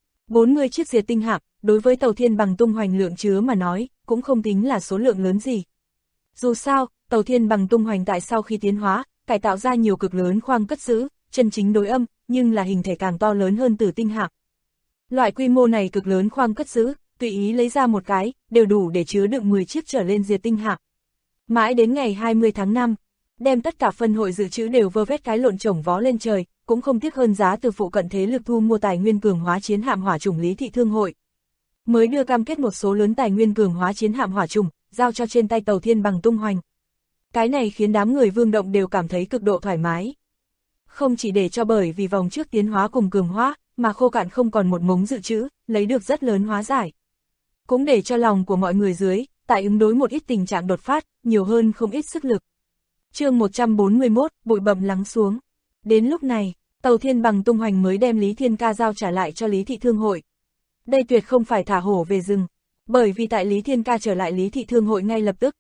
40 chiếc diệt tinh hạm, đối với Tàu Thiên Bằng tung hoành lượng chứa mà nói, cũng không tính là số lượng lớn gì. Dù sao, Tàu Thiên Bằng tung hoành tại sau khi tiến hóa, cải tạo ra nhiều cực lớn khoang cất giữ, chân chính đối âm, nhưng là hình thể càng to lớn hơn Tử tinh hạm. Loại quy mô này cực lớn khoang cất giữ, tùy ý lấy ra một cái, đều đủ để chứa đựng 10 chiếc trở lên diệt tinh hạm. Mãi đến ngày 20 tháng 5, đem tất cả phân hội dự trữ đều vơ vét cái lộn chổng vó lên trời, cũng không tiếc hơn giá từ phụ cận thế lực thu mua tài nguyên cường hóa chiến hạm hỏa chủng Lý Thị Thương hội. Mới đưa cam kết một số lớn tài nguyên cường hóa chiến hạm hỏa chủng, giao cho trên tay Tàu Thiên Bằng tung hoành. Cái này khiến đám người Vương Động đều cảm thấy cực độ thoải mái. Không chỉ để cho bởi vì vòng trước tiến hóa cùng cường hóa, mà khô cạn không còn một mống dự trữ, lấy được rất lớn hóa giải. Cũng để cho lòng của mọi người dưới, tại ứng đối một ít tình trạng đột phát, nhiều hơn không ít sức lực. Chương 141, bụi bặm lắng xuống. Đến lúc này, Tàu Thiên Bằng tung hoành mới đem Lý Thiên Ca giao trả lại cho Lý Thị Thương hội. Đây tuyệt không phải thả hổ về rừng, bởi vì tại Lý Thiên Ca trở lại Lý Thị Thương hội ngay lập tức.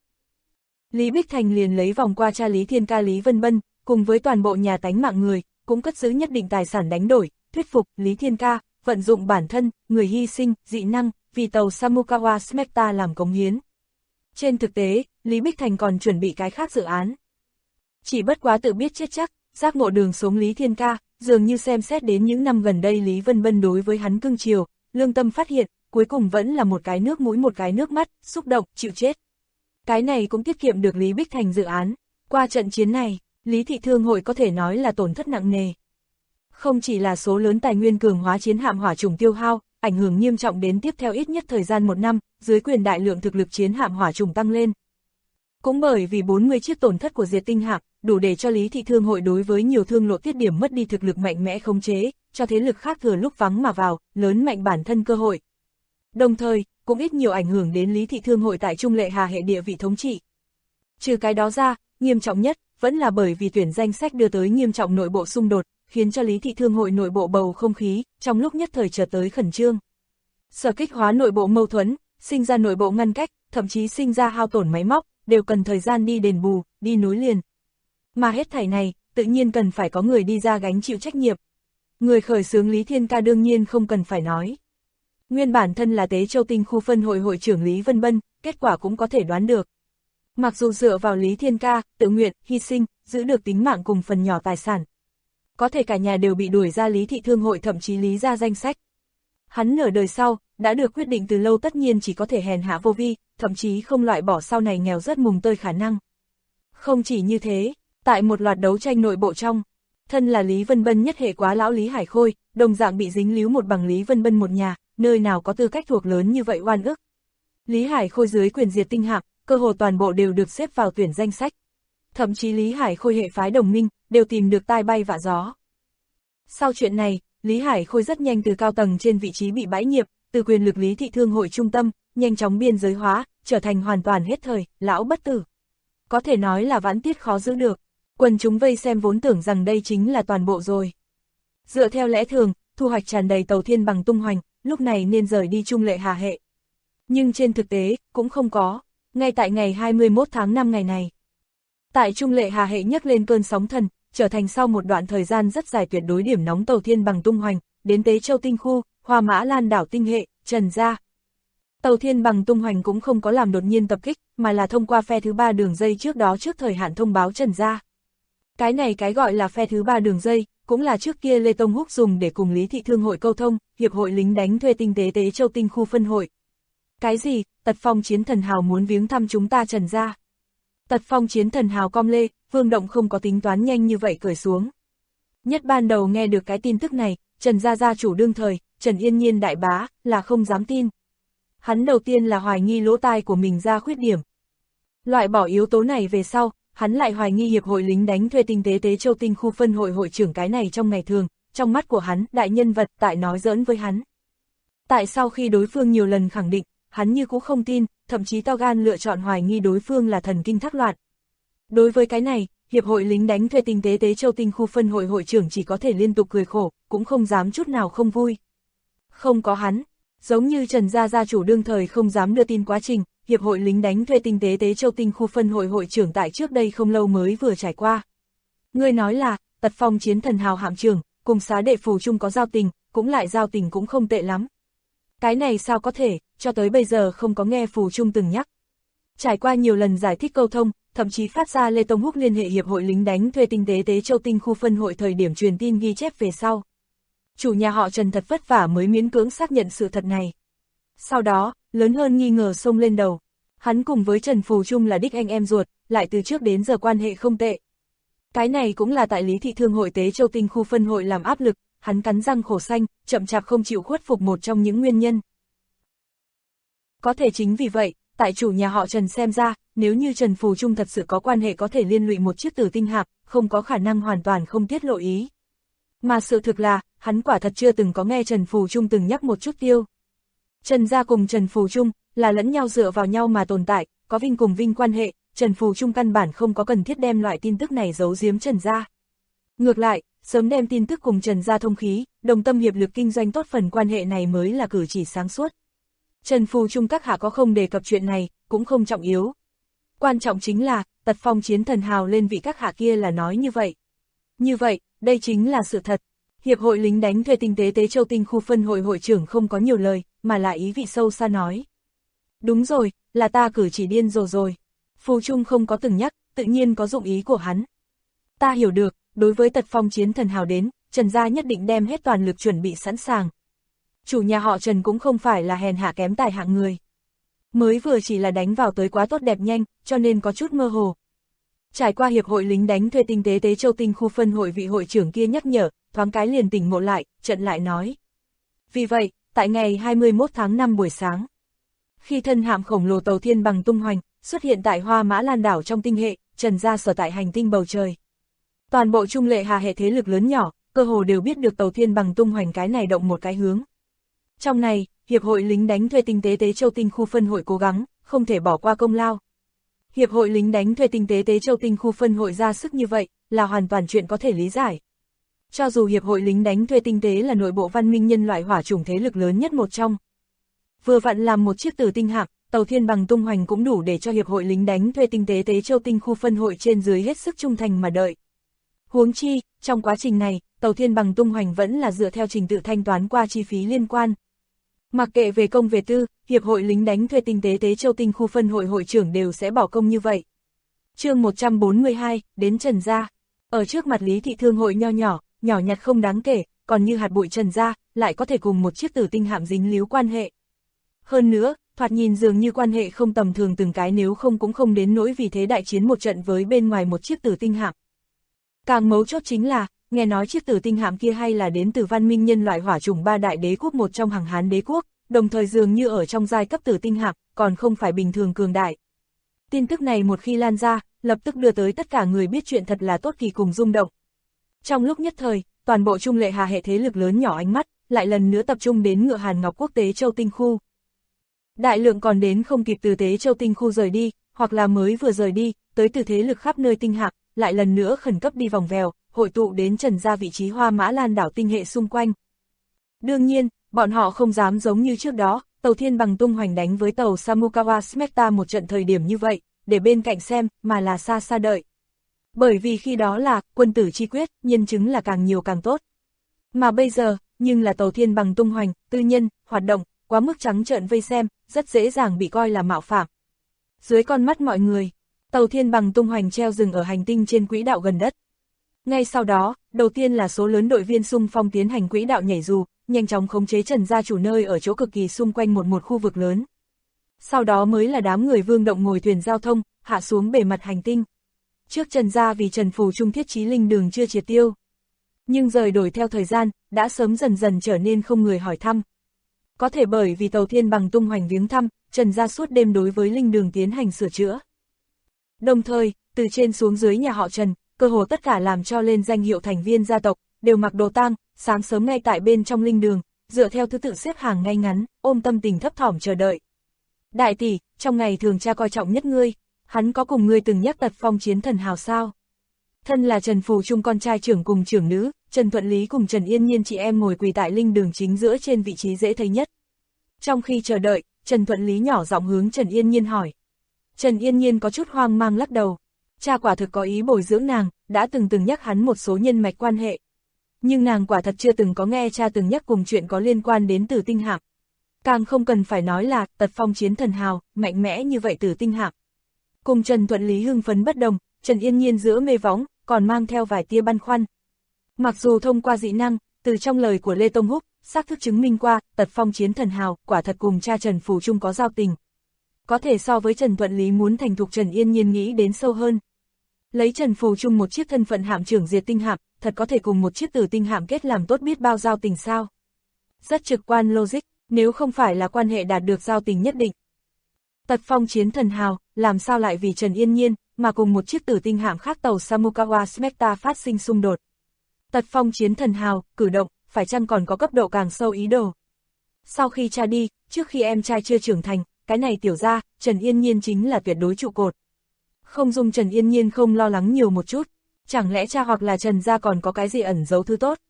Lý Bích Thành liền lấy vòng qua cha Lý Thiên Ca Lý Vân Bân, cùng với toàn bộ nhà tánh mạng người, cũng cất giữ nhất định tài sản đánh đổi, thuyết phục Lý Thiên Ca, vận dụng bản thân, người hy sinh, dị năng, vì tàu Samukawa Smecta làm cống hiến. Trên thực tế, Lý Bích Thành còn chuẩn bị cái khác dự án. Chỉ bất quá tự biết chết chắc, giác ngộ đường sống Lý Thiên Ca, dường như xem xét đến những năm gần đây Lý Vân Bân đối với hắn cưng chiều, lương tâm phát hiện, cuối cùng vẫn là một cái nước mũi một cái nước mắt, xúc động, chịu chết. Cái này cũng tiết kiệm được Lý Bích Thành dự án. Qua trận chiến này, Lý Thị Thương hội có thể nói là tổn thất nặng nề. Không chỉ là số lớn tài nguyên cường hóa chiến hạm hỏa trùng tiêu hao, ảnh hưởng nghiêm trọng đến tiếp theo ít nhất thời gian 1 năm, dưới quyền đại lượng thực lực chiến hạm hỏa trùng tăng lên. Cũng bởi vì 40 chiếc tổn thất của diệt tinh hạm, đủ để cho Lý Thị Thương hội đối với nhiều thương lộ tiết điểm mất đi thực lực mạnh mẽ khống chế, cho thế lực khác thừa lúc vắng mà vào, lớn mạnh bản thân cơ hội. Đồng thời, cũng ít nhiều ảnh hưởng đến Lý Thị Thương hội tại Trung Lệ Hà hệ địa vị thống trị. Trừ cái đó ra, nghiêm trọng nhất, vẫn là bởi vì tuyển danh sách đưa tới nghiêm trọng nội bộ xung đột, khiến cho Lý Thị Thương hội nội bộ bầu không khí, trong lúc nhất thời trở tới khẩn trương. Sở kích hóa nội bộ mâu thuẫn, sinh ra nội bộ ngăn cách, thậm chí sinh ra hao tổn máy móc, đều cần thời gian đi đền bù, đi nối liền. Mà hết thảy này, tự nhiên cần phải có người đi ra gánh chịu trách nhiệm. Người khởi xướng Lý Thiên Ca đương nhiên không cần phải nói. Nguyên bản thân là Tế Châu Tinh khu phân hội hội trưởng Lý Vân Bân, kết quả cũng có thể đoán được. Mặc dù dựa vào Lý Thiên Ca, tự nguyện, hy sinh, giữ được tính mạng cùng phần nhỏ tài sản. Có thể cả nhà đều bị đuổi ra Lý Thị Thương hội thậm chí lý ra danh sách. Hắn nửa đời sau, đã được quyết định từ lâu tất nhiên chỉ có thể hèn hạ vô vi, thậm chí không loại bỏ sau này nghèo rất mùng tơi khả năng. Không chỉ như thế, tại một loạt đấu tranh nội bộ trong, thân là Lý Vân Bân nhất hệ quá lão Lý Hải Khôi, đồng dạng bị dính líu một bằng Lý Vân Bân một nhà, nơi nào có tư cách thuộc lớn như vậy oan ức. Lý Hải Khôi dưới quyền diệt tinh hạm, cơ hồ toàn bộ đều được xếp vào tuyển danh sách. Thậm chí Lý Hải Khôi hệ phái đồng minh, đều tìm được tai bay vạ gió. Sau chuyện này, Lý Hải Khôi rất nhanh từ cao tầng trên vị trí bị bãi nhiệm, từ quyền lực Lý Thị Thương hội trung tâm, nhanh chóng biên giới hóa, trở thành hoàn toàn hết thời, lão bất tử. Có thể nói là vãn tiết khó giữ được, quần chúng vây xem vốn tưởng rằng đây chính là toàn bộ rồi. Dựa theo lẽ thường, thu hoạch tràn đầy Tàu Thiên Bằng tung hoành, lúc này nên rời đi Trung Lệ Hà hệ. Nhưng trên thực tế, cũng không có. Ngay tại ngày 21 tháng 5 ngày này, Tại Trung Lệ Hà hệ nhấc lên cơn sóng thần, trở thành sau một đoạn thời gian rất dài tuyệt đối điểm nóng tàu Thiên Bằng tung hoành, đến Tế Châu tinh khu, Hoa Mã Lan đảo tinh hệ, Trần gia. Tàu Thiên Bằng tung hoành cũng không có làm đột nhiên tập kích, mà là thông qua phe thứ 3 đường dây trước đó trước thời hạn thông báo Trần gia. Cái này cái gọi là phe thứ 3 đường dây, cũng là trước kia Lê Tông Húc dùng để cùng Lý Thị Thương hội câu thông, Hiệp hội lính đánh thuê tinh tế Tế Châu tinh khu phân hội. Cái gì, Tật Phong chiến thần hào muốn viếng thăm chúng ta Trần gia. Tật Phong chiến thần hào com lê, Vương Động không có tính toán nhanh như vậy cởi xuống. Nhất ban đầu nghe được cái tin tức này, Trần gia gia chủ đương thời, Trần Yên Nhiên đại bá, là không dám tin. Hắn đầu tiên là hoài nghi lỗ tai của mình ra khuyết điểm. Loại bỏ yếu tố này về sau, hắn lại hoài nghi Hiệp hội lính đánh thuê tinh tế Tế Châu tinh khu phân hội hội trưởng cái này trong ngày thường, trong mắt của hắn, đại nhân vật tại nói giỡn với hắn. Tại sau khi đối phương nhiều lần khẳng định, hắn như cũng không tin, thậm chí to gan lựa chọn hoài nghi đối phương là thần kinh thác loạn. Đối với cái này, Hiệp hội lính đánh thuê tinh tế Tế Châu tinh khu phân hội hội trưởng chỉ có thể liên tục cười khổ, cũng không dám chút nào không vui. Không có hắn, giống như Trần gia gia chủ đương thời không dám đưa tin quá trình, Hiệp hội lính đánh thuê tinh tế Tế Châu tinh khu phân hội hội trưởng tại trước đây không lâu mới vừa trải qua. Ngươi nói là, Tật Phong chiến thần hào hạm trưởng, cùng Xá đệ Phù Trung có giao tình, cũng lại giao tình cũng không tệ lắm. Cái này sao có thể, cho tới bây giờ không có nghe Phù Trung từng nhắc. Trải qua nhiều lần giải thích câu thông, thậm chí phát ra Lê Tông Húc liên hệ Hiệp hội lính đánh thuê tinh tế Tế Châu tinh khu phân hội thời điểm truyền tin ghi chép về sau. Chủ nhà họ Trần thật vất vả mới miễn cưỡng xác nhận sự thật này. Sau đó, lớn hơn nghi ngờ xông lên đầu. Hắn cùng với Trần Phù Trung là đích anh em ruột, lại từ trước đến giờ quan hệ không tệ. Cái này cũng là tại Lý Thị Thương hội Tế Châu tinh khu phân hội làm áp lực, hắn cắn răng khổ xanh, chậm chạp không chịu khuất phục một trong những nguyên nhân. Có thể chính vì vậy, tại chủ nhà họ Trần xem ra, nếu như Trần Phù Trung thật sự có quan hệ có thể liên lụy một chiếc Tử Tinh hạm, không có khả năng hoàn toàn không tiết lộ ý. Mà sự thực là, hắn quả thật chưa từng có nghe Trần Phù Trung từng nhắc một chút tiêu. Trần gia cùng Trần Phù Trung là lẫn nhau dựa vào nhau mà tồn tại, có vinh cùng vinh quan hệ, Trần Phù Trung căn bản không có cần thiết đem loại tin tức này giấu giếm Trần gia. Ngược lại, sớm đem tin tức cùng Trần gia thông khí, đồng tâm hiệp lực kinh doanh tốt phần quan hệ này mới là cử chỉ sáng suốt. Trần Phù Trung các hạ có không đề cập chuyện này, cũng không trọng yếu. Quan trọng chính là, Tật Phong chiến thần hào lên vị các hạ kia là nói như vậy. Như vậy, đây chính là sự thật. Hiệp hội lính đánh thuê tinh tế Tế Châu tinh khu phân hội hội trưởng không có nhiều lời, mà lại ý vị sâu xa nói. Đúng rồi, là ta cử chỉ điên rồ rồi. Phù Trung không có từng nhắc, tự nhiên có dụng ý của hắn. Ta hiểu được, đối với Tật Phong chiến thần hào đến, Trần gia nhất định đem hết toàn lực chuẩn bị sẵn sàng. Chủ nhà họ Trần cũng không phải là hèn hạ kém tài hạng người. Mới vừa chỉ là đánh vào tới quá tốt đẹp nhanh, cho nên có chút mơ hồ. Trải qua Hiệp hội lính đánh thuê tinh tế Tế Châu tinh khu phân hội vị hội trưởng kia nhắc nhở, thoáng cái liền tỉnh ngộ lại, trận lại nói. Vì vậy, tại ngày 21 tháng 5 buổi sáng, khi thân hạm khổng lồ tàu Thiên Bằng tung hoành, xuất hiện tại Hoa Mã Lan đảo trong tinh hệ, Trần gia sở tại hành tinh bầu trời. Toàn bộ Trung Lệ Hà hệ thế lực lớn nhỏ, cơ hồ đều biết được tàu Thiên Bằng tung hoành cái này động một cái hướng. Trong này, Hiệp hội lính đánh thuê tinh tế Tế Châu tinh khu phân hội cố gắng, không thể bỏ qua công lao. Hiệp hội lính đánh thuê tinh tế Tế Châu tinh khu phân hội ra sức như vậy, là hoàn toàn chuyện có thể lý giải. Cho dù Hiệp hội lính đánh thuê tinh tế là nội bộ văn minh nhân loại hỏa chủng thế lực lớn nhất một trong. Vừa vặn làm một chiếc Tử Tinh hạm, tàu Thiên Bằng tung hoành cũng đủ để cho Hiệp hội lính đánh thuê tinh tế Tế Châu tinh khu phân hội trên dưới hết sức trung thành mà đợi. Huống chi, trong quá trình này, tàu Thiên Bằng tung hoành vẫn là dựa theo trình tự thanh toán qua chi phí liên quan. Mặc kệ về công về tư, Hiệp hội lính đánh thuê tinh tế Tế Châu tinh khu phân hội hội trưởng đều sẽ bỏ công như vậy. Chương 142, đến Trần gia. Ở trước mặt Lý Thị Thương hội nho nhỏ, nhỏ nhặt không đáng kể, còn như hạt bụi Trần gia, lại có thể cùng một chiếc Tử Tinh hạm dính líu quan hệ. Hơn nữa, thoạt nhìn dường như quan hệ không tầm thường từng cái, nếu không cũng không đến nỗi vì thế đại chiến một trận với bên ngoài một chiếc Tử Tinh hạm. Càng mấu chốt chính là, nghe nói chiếc Tử Tinh hạm kia hay là đến từ văn minh nhân loại hỏa chủng ba đại đế quốc một trong hàng Hán đế quốc, đồng thời dường như ở trong giai cấp Tử Tinh hạm, còn không phải bình thường cường đại. Tin tức này một khi lan ra, lập tức đưa tới tất cả người biết chuyện thật là tốt kỳ cùng rung động. Trong lúc nhất thời, toàn bộ Trung Lệ Hà hệ thế lực lớn nhỏ ánh mắt, lại lần nữa tập trung đến Ngựa Hàn Ngọc quốc Tế Châu tinh khu. Đại lượng còn đến không kịp từ Tế Châu tinh khu rời đi, hoặc là mới vừa rời đi, tới từ thế lực khắp nơi tinh hạm, lại lần nữa khẩn cấp đi vòng vèo, hội tụ đến Trần gia vị trí Hoa Mã Lan đảo tinh hệ xung quanh. Đương nhiên, bọn họ không dám giống như trước đó, tàu Thiên Bằng tung hoành đánh với tàu Samukawa Smecta một trận thời điểm như vậy, để bên cạnh xem, mà là xa xa đợi. Bởi vì khi đó là quân tử chi quyết, nhân chứng là càng nhiều càng tốt. Mà bây giờ, nhưng là Tàu Thiên Bằng tung hoành, tư nhân, hoạt động, quá mức trắng trợn vây xem, rất dễ dàng bị coi là mạo phạm. Dưới con mắt mọi người, Tàu Thiên Bằng tung hoành treo rừng ở hành tinh trên quỹ đạo gần đất. Ngay sau đó, đầu tiên là số lớn đội viên xung phong tiến hành quỹ đạo nhảy dù, nhanh chóng khống chế Trần gia chủ nơi ở chỗ cực kỳ xung quanh một khu vực lớn. Sau đó mới là đám người Vương Động ngồi thuyền giao thông, hạ xuống bề mặt hành tinh. Trước Trần gia vì Trần Phù Trung thiết trí linh đường chưa triệt tiêu. Nhưng rời đổi theo thời gian, đã sớm dần dần trở nên không người hỏi thăm. Có thể bởi vì Tàu Thiên Bằng tung hoành viếng thăm, Trần gia suốt đêm đối với linh đường tiến hành sửa chữa. Đồng thời, từ trên xuống dưới nhà họ Trần, cơ hồ tất cả làm cho lên danh hiệu thành viên gia tộc, đều mặc đồ tang, sáng sớm ngay tại bên trong linh đường, dựa theo thứ tự xếp hàng ngay ngắn, ôm tâm tình thấp thỏm chờ đợi. Đại tỷ, trong ngày thường cha coi trọng nhất ngươi, hắn có cùng ngươi từng nhắc tật phong chiến thần hào sao? Thân là Trần Phù Trung con trai trưởng cùng trưởng nữ, Trần Thuận Lý cùng Trần Yên Nhiên chị em ngồi quỳ tại linh đường chính giữa trên vị trí dễ thấy nhất. Trong khi chờ đợi, Trần Thuận Lý nhỏ giọng hướng Trần Yên Nhiên hỏi. Trần Yên Nhiên có chút hoang mang lắc đầu. Cha quả thực có ý bồi dưỡng nàng, đã từng nhắc hắn một số nhân mạch quan hệ. Nhưng nàng quả thật chưa từng có nghe cha từng nhắc cùng chuyện có liên quan đến Tử Tinh Hạm. Càng không cần phải nói là tật phong chiến thần hào, mạnh mẽ như vậy Tử Tinh Hạm. Cùng Trần Thuận Lý hưng phấn bất đồng, Trần Yên Nhiên giữa mê võng, còn mang theo vài tia băn khoăn. Mặc dù thông qua dị năng, từ trong lời của Lê Tông Húc, xác thực chứng minh qua, tật phong chiến thần hào, quả thật cùng cha Trần Phù Trung có giao tình. Có thể so với Trần Thuận Lý muốn thành thục Trần Yên Nhiên nghĩ đến sâu hơn. Lấy Trần Phù Trung một chiếc thân phận hạm trưởng diệt tinh hạm, thật có thể cùng một chiếc Tử Tinh Hạm kết làm tốt biết bao giao tình sao. Rất trực quan logic, nếu không phải là quan hệ đạt được giao tình nhất định. Tật phong chiến thần hào, làm sao lại vì Trần Yên Nhiên, mà cùng một chiếc Tử Tinh Hạm khác tàu Samukawa Smecta phát sinh xung đột. Tật phong chiến thần hào, cử động, phải chăng còn có cấp độ càng sâu ý đồ. Sau khi cha đi, trước khi em trai chưa trưởng thành, cái này tiểu ra, Trần Yên Nhiên chính là tuyệt đối trụ cột. Không dung Trần Yên Nhiên không lo lắng nhiều một chút, chẳng lẽ cha hoặc là Trần gia còn có cái gì ẩn giấu thứ tốt.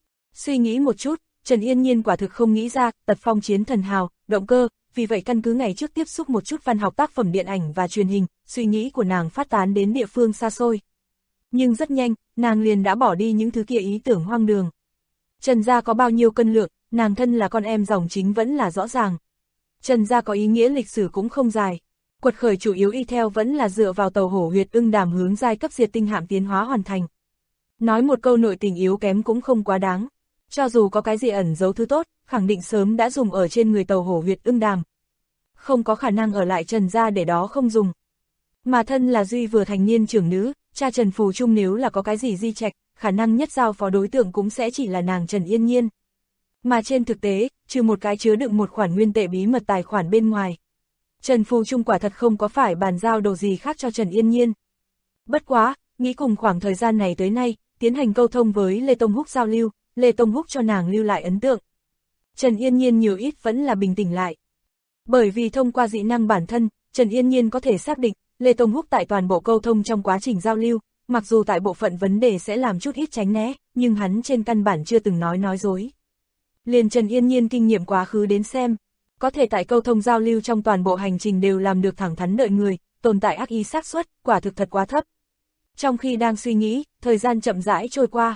Suy nghĩ một chút, Trần Yên Nhiên quả thực không nghĩ ra tật phong chiến thần hào, động cơ, vì vậy căn cứ ngày trước tiếp xúc một chút văn học tác phẩm điện ảnh và truyền hình, suy nghĩ của nàng phát tán đến địa phương xa xôi. Nhưng rất nhanh, nàng liền đã bỏ đi những thứ kia ý tưởng hoang đường. Trần gia có bao nhiêu cân lượng, nàng thân là con em dòng chính vẫn là rõ ràng. Trần gia có ý nghĩa lịch sử cũng không dài. Quật khởi chủ yếu y theo vẫn là dựa vào tàu hổ huyệt ưng đàm hướng giai cấp diệt tinh hạm tiến hóa hoàn thành. Nói một câu nội tình yếu kém cũng không quá đáng. Cho dù có cái gì ẩn giấu thứ tốt, khẳng định sớm đã dùng ở trên người tàu hổ huyệt ưng đàm. Không có khả năng ở lại Trần gia để đó không dùng. Mà thân là duy vừa thành niên trưởng nữ, cha Trần Phù Trung nếu là có cái gì di trạch, khả năng nhất giao phó đối tượng cũng sẽ chỉ là nàng Trần Yên Nhiên. Mà trên thực tế, trừ một cái chứa đựng một khoản nguyên tệ bí mật tài khoản bên ngoài. Trần Phù Trung quả thật không có phải bàn giao đồ gì khác cho Trần Yên Nhiên. Bất quá, nghĩ cùng khoảng thời gian này tới nay, tiến hành câu thông với Lê Tông Húc giao lưu, Lê Tông Húc cho nàng lưu lại ấn tượng. Trần Yên Nhiên nhiều ít vẫn là bình tĩnh lại. Bởi vì thông qua dị năng bản thân, Trần Yên Nhiên có thể xác định, Lê Tông Húc tại toàn bộ câu thông trong quá trình giao lưu, mặc dù tại bộ phận vấn đề sẽ làm chút ít tránh né, nhưng hắn trên căn bản chưa từng nói dối. Liền Trần Yên Nhiên kinh nghiệm quá khứ đến xem, có thể tại câu thông giao lưu trong toàn bộ hành trình đều làm được thẳng thắn đợi người, tồn tại ác ý xác suất, quả thực thật quá thấp. Trong khi đang suy nghĩ, thời gian chậm rãi trôi qua.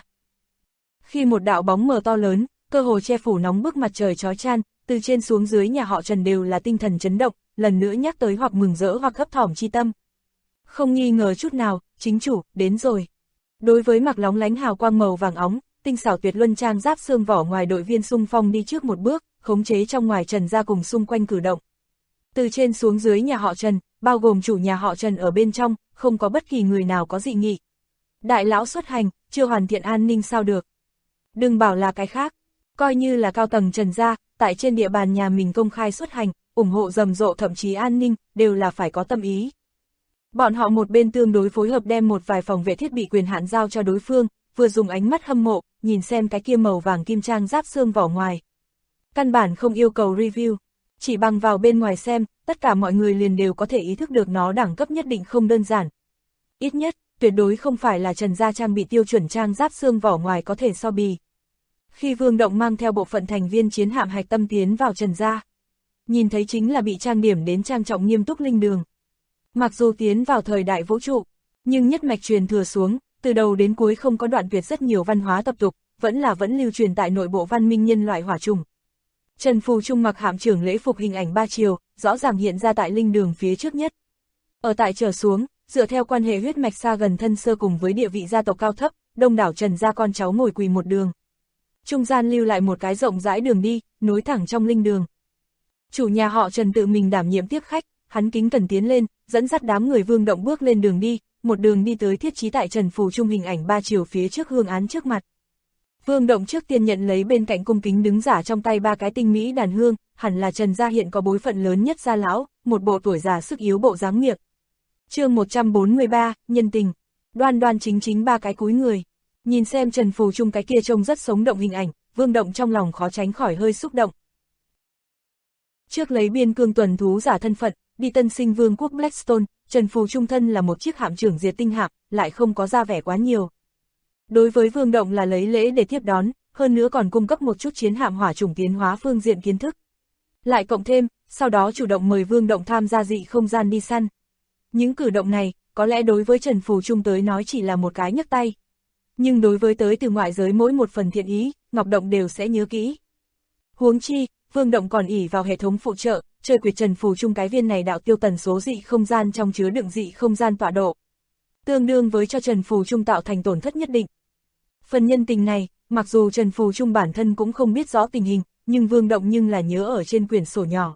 Khi một đạo bóng mờ to lớn, cơ hồ che phủ nóng bức mặt trời chói chang, từ trên xuống dưới nhà họ Trần đều là tinh thần chấn động, lần nữa nhắc tới hoặc mừng rỡ hoặc gấp thỏm chi tâm. Không nghi ngờ chút nào, chính chủ, đến rồi. Đối với mặc lóng lánh hào quang màu vàng óng, tinh xảo tuyệt luân trang giáp xương vỏ ngoài đội viên xung phong đi trước một bước, khống chế trong ngoài Trần gia cùng xung quanh cử động. Từ trên xuống dưới nhà họ Trần, bao gồm chủ nhà họ Trần ở bên trong, không có bất kỳ người nào có dị nghị. Đại lão xuất hành, chưa hoàn thiện an ninh sao được. Đừng bảo là cái khác, coi như là cao tầng Trần gia, tại trên địa bàn nhà mình công khai xuất hành, ủng hộ rầm rộ thậm chí an ninh, đều là phải có tâm ý. Bọn họ một bên tương đối phối hợp đem một vài phòng vệ thiết bị quyền hạn giao cho đối phương, vừa dùng ánh mắt hâm mộ, nhìn xem cái kia màu vàng kim trang giáp xương vỏ ngoài. Căn bản không yêu cầu review, chỉ bằng vào bên ngoài xem, tất cả mọi người liền đều có thể ý thức được nó đẳng cấp nhất định không đơn giản. Ít nhất, tuyệt đối không phải là Trần gia trang bị tiêu chuẩn trang giáp xương vỏ ngoài có thể so bì. Khi Vương Động mang theo bộ phận thành viên chiến hạm hạch tâm tiến vào Trần gia, nhìn thấy chính là bị trang điểm đến trang trọng nghiêm túc linh đường. Mặc dù tiến vào thời đại vũ trụ, Nhưng nhất mạch truyền thừa xuống, từ đầu đến cuối không có đoạn tuyệt rất nhiều văn hóa tập tục, vẫn lưu truyền tại nội bộ văn minh nhân loại hỏa trùng. Trần Phù Trung mặc hạm trưởng lễ phục hình ảnh ba chiều, rõ ràng hiện ra tại linh đường phía trước nhất. Ở tại trở xuống, dựa theo quan hệ huyết mạch xa gần thân sơ cùng với địa vị gia tộc cao thấp, đông đảo Trần gia con cháu ngồi quỳ một đường. Trung gian lưu lại một cái rộng rãi đường đi, nối thẳng trong linh đường. Chủ nhà họ Trần tự mình đảm nhiệm tiếp khách, hắn kính cẩn tiến lên, dẫn dắt đám người Vương Động bước lên đường đi, một đường đi tới thiết trí tại Trần Phù Trung hình ảnh ba chiều phía trước hương án trước mặt. Vương Động trước tiên nhận lấy bên cạnh cung kính đứng giả trong tay ba cái tinh mỹ đàn hương, hẳn là Trần gia hiện có bối phận lớn nhất gia lão, một bộ tuổi già sức yếu bộ dáng miệng. Chương 143, nhân tình. Đoan đoan chính chính ba cái cúi người. Nhìn xem Trần Phù Trung cái kia trông rất sống động hình ảnh, Vương Động trong lòng khó tránh khỏi hơi xúc động. Trước lấy biên cương tuần thú giả thân phận, đi tân sinh vương quốc Blackstone, Trần Phù Trung thân là một chiếc hạm trưởng diệt tinh hạm, lại không có ra vẻ quá nhiều. Đối với Vương Động là lấy lễ để tiếp đón, hơn nữa còn cung cấp một chút chiến hạm hỏa chủng tiến hóa phương diện kiến thức. Lại cộng thêm, sau đó chủ động mời Vương Động tham gia dị không gian đi săn. Những cử động này, có lẽ đối với Trần Phù Trung tới nói chỉ là một cái nhấc tay. Nhưng đối với tới từ ngoại giới mỗi một phần thiện ý, Ngọc Động đều sẽ nhớ kỹ. Huống chi, Vương Động còn ỷ vào hệ thống phụ trợ, chơi quyệt Trần Phù Trung cái viên này đạo tiêu tần số dị không gian trong chứa đựng dị không gian tọa độ. Tương đương với cho Trần Phù Trung tạo thành tổn thất nhất định. Phần nhân tình này, mặc dù Trần Phù Trung bản thân cũng không biết rõ tình hình, nhưng Vương Động nhưng là nhớ ở trên quyển sổ nhỏ.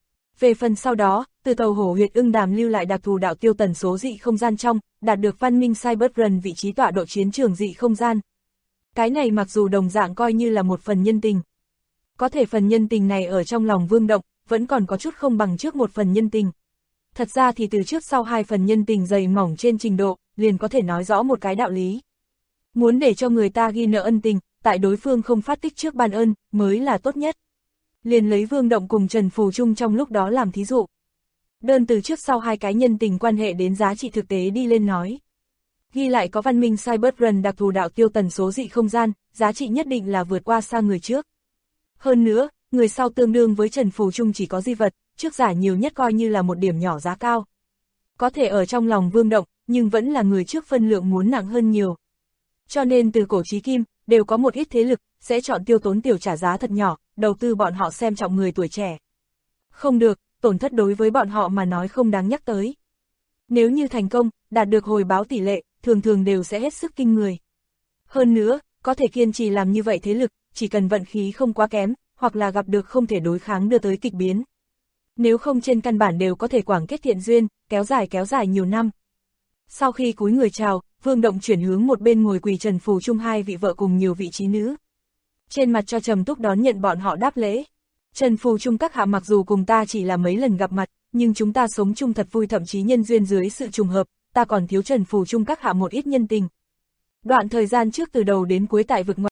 Về phần sau đó, từ tàu hổ huyệt ưng đàm lưu lại đặc thù đạo tiêu tần số dị không gian trong, đạt được văn minh Cyberrun vị trí tọa độ chiến trường dị không gian. Cái này mặc dù đồng dạng coi như là một phần nhân tình. Có thể phần nhân tình này ở trong lòng Vương Động, vẫn còn có chút không bằng trước một phần nhân tình. Thật ra thì từ trước sau hai phần nhân tình dày mỏng trên trình độ, liền có thể nói rõ một cái đạo lý. Muốn để cho người ta ghi nợ ân tình, tại đối phương không phát tích trước ban ơn, mới là tốt nhất. Liền lấy Vương Động cùng Trần Phù Trung trong lúc đó làm thí dụ. Đơn từ trước sau hai cái nhân tình quan hệ đến giá trị thực tế đi lên nói. Ghi lại có văn minh Cyberrun đặc thù đạo tiêu tần số dị không gian, giá trị nhất định là vượt qua xa người trước. Hơn nữa, người sau tương đương với Trần Phù Trung chỉ có di vật, trước giả nhiều nhất coi như là một điểm nhỏ giá cao. Có thể ở trong lòng Vương Động, nhưng vẫn là người trước phân lượng muốn nặng hơn nhiều. Cho nên từ cổ chí kim, đều có một ít thế lực, sẽ chọn tiêu tốn tiểu trả giá thật nhỏ, đầu tư bọn họ xem trọng người tuổi trẻ. Không được, tổn thất đối với bọn họ mà nói không đáng nhắc tới. Nếu như thành công, đạt được hồi báo tỷ lệ, thường thường đều sẽ hết sức kinh người. Hơn nữa, có thể kiên trì làm như vậy thế lực, chỉ cần vận khí không quá kém, hoặc là gặp được không thể đối kháng đưa tới kịch biến. Nếu không trên căn bản đều có thể quảng kết thiện duyên, kéo dài nhiều năm. Sau khi cúi người chào, Vương Động chuyển hướng một bên ngồi quỳ Trần Phù Trung hai vị vợ cùng nhiều vị trí nữ. Trên mặt cho trầm túc đón nhận bọn họ đáp lễ. Trần Phù Trung các hạ mặc dù cùng ta chỉ là mấy lần gặp mặt, nhưng chúng ta sống chung thật vui, thậm chí nhân duyên dưới sự trùng hợp, ta còn thiếu Trần Phù Trung các hạ một ít nhân tình. Đoạn thời gian trước từ đầu đến cuối tại vực ngoại.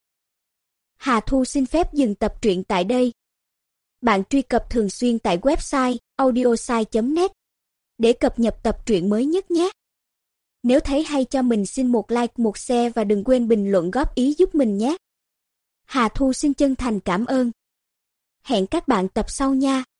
Hà Thu xin phép dừng tập truyện tại đây. Bạn truy cập thường xuyên tại website audiosai.net để cập nhật tập truyện mới nhất nhé. Nếu thấy hay cho mình xin một like, một share và đừng quên bình luận góp ý giúp mình nhé. Hà Thu xin chân thành cảm ơn. Hẹn các bạn tập sau nha.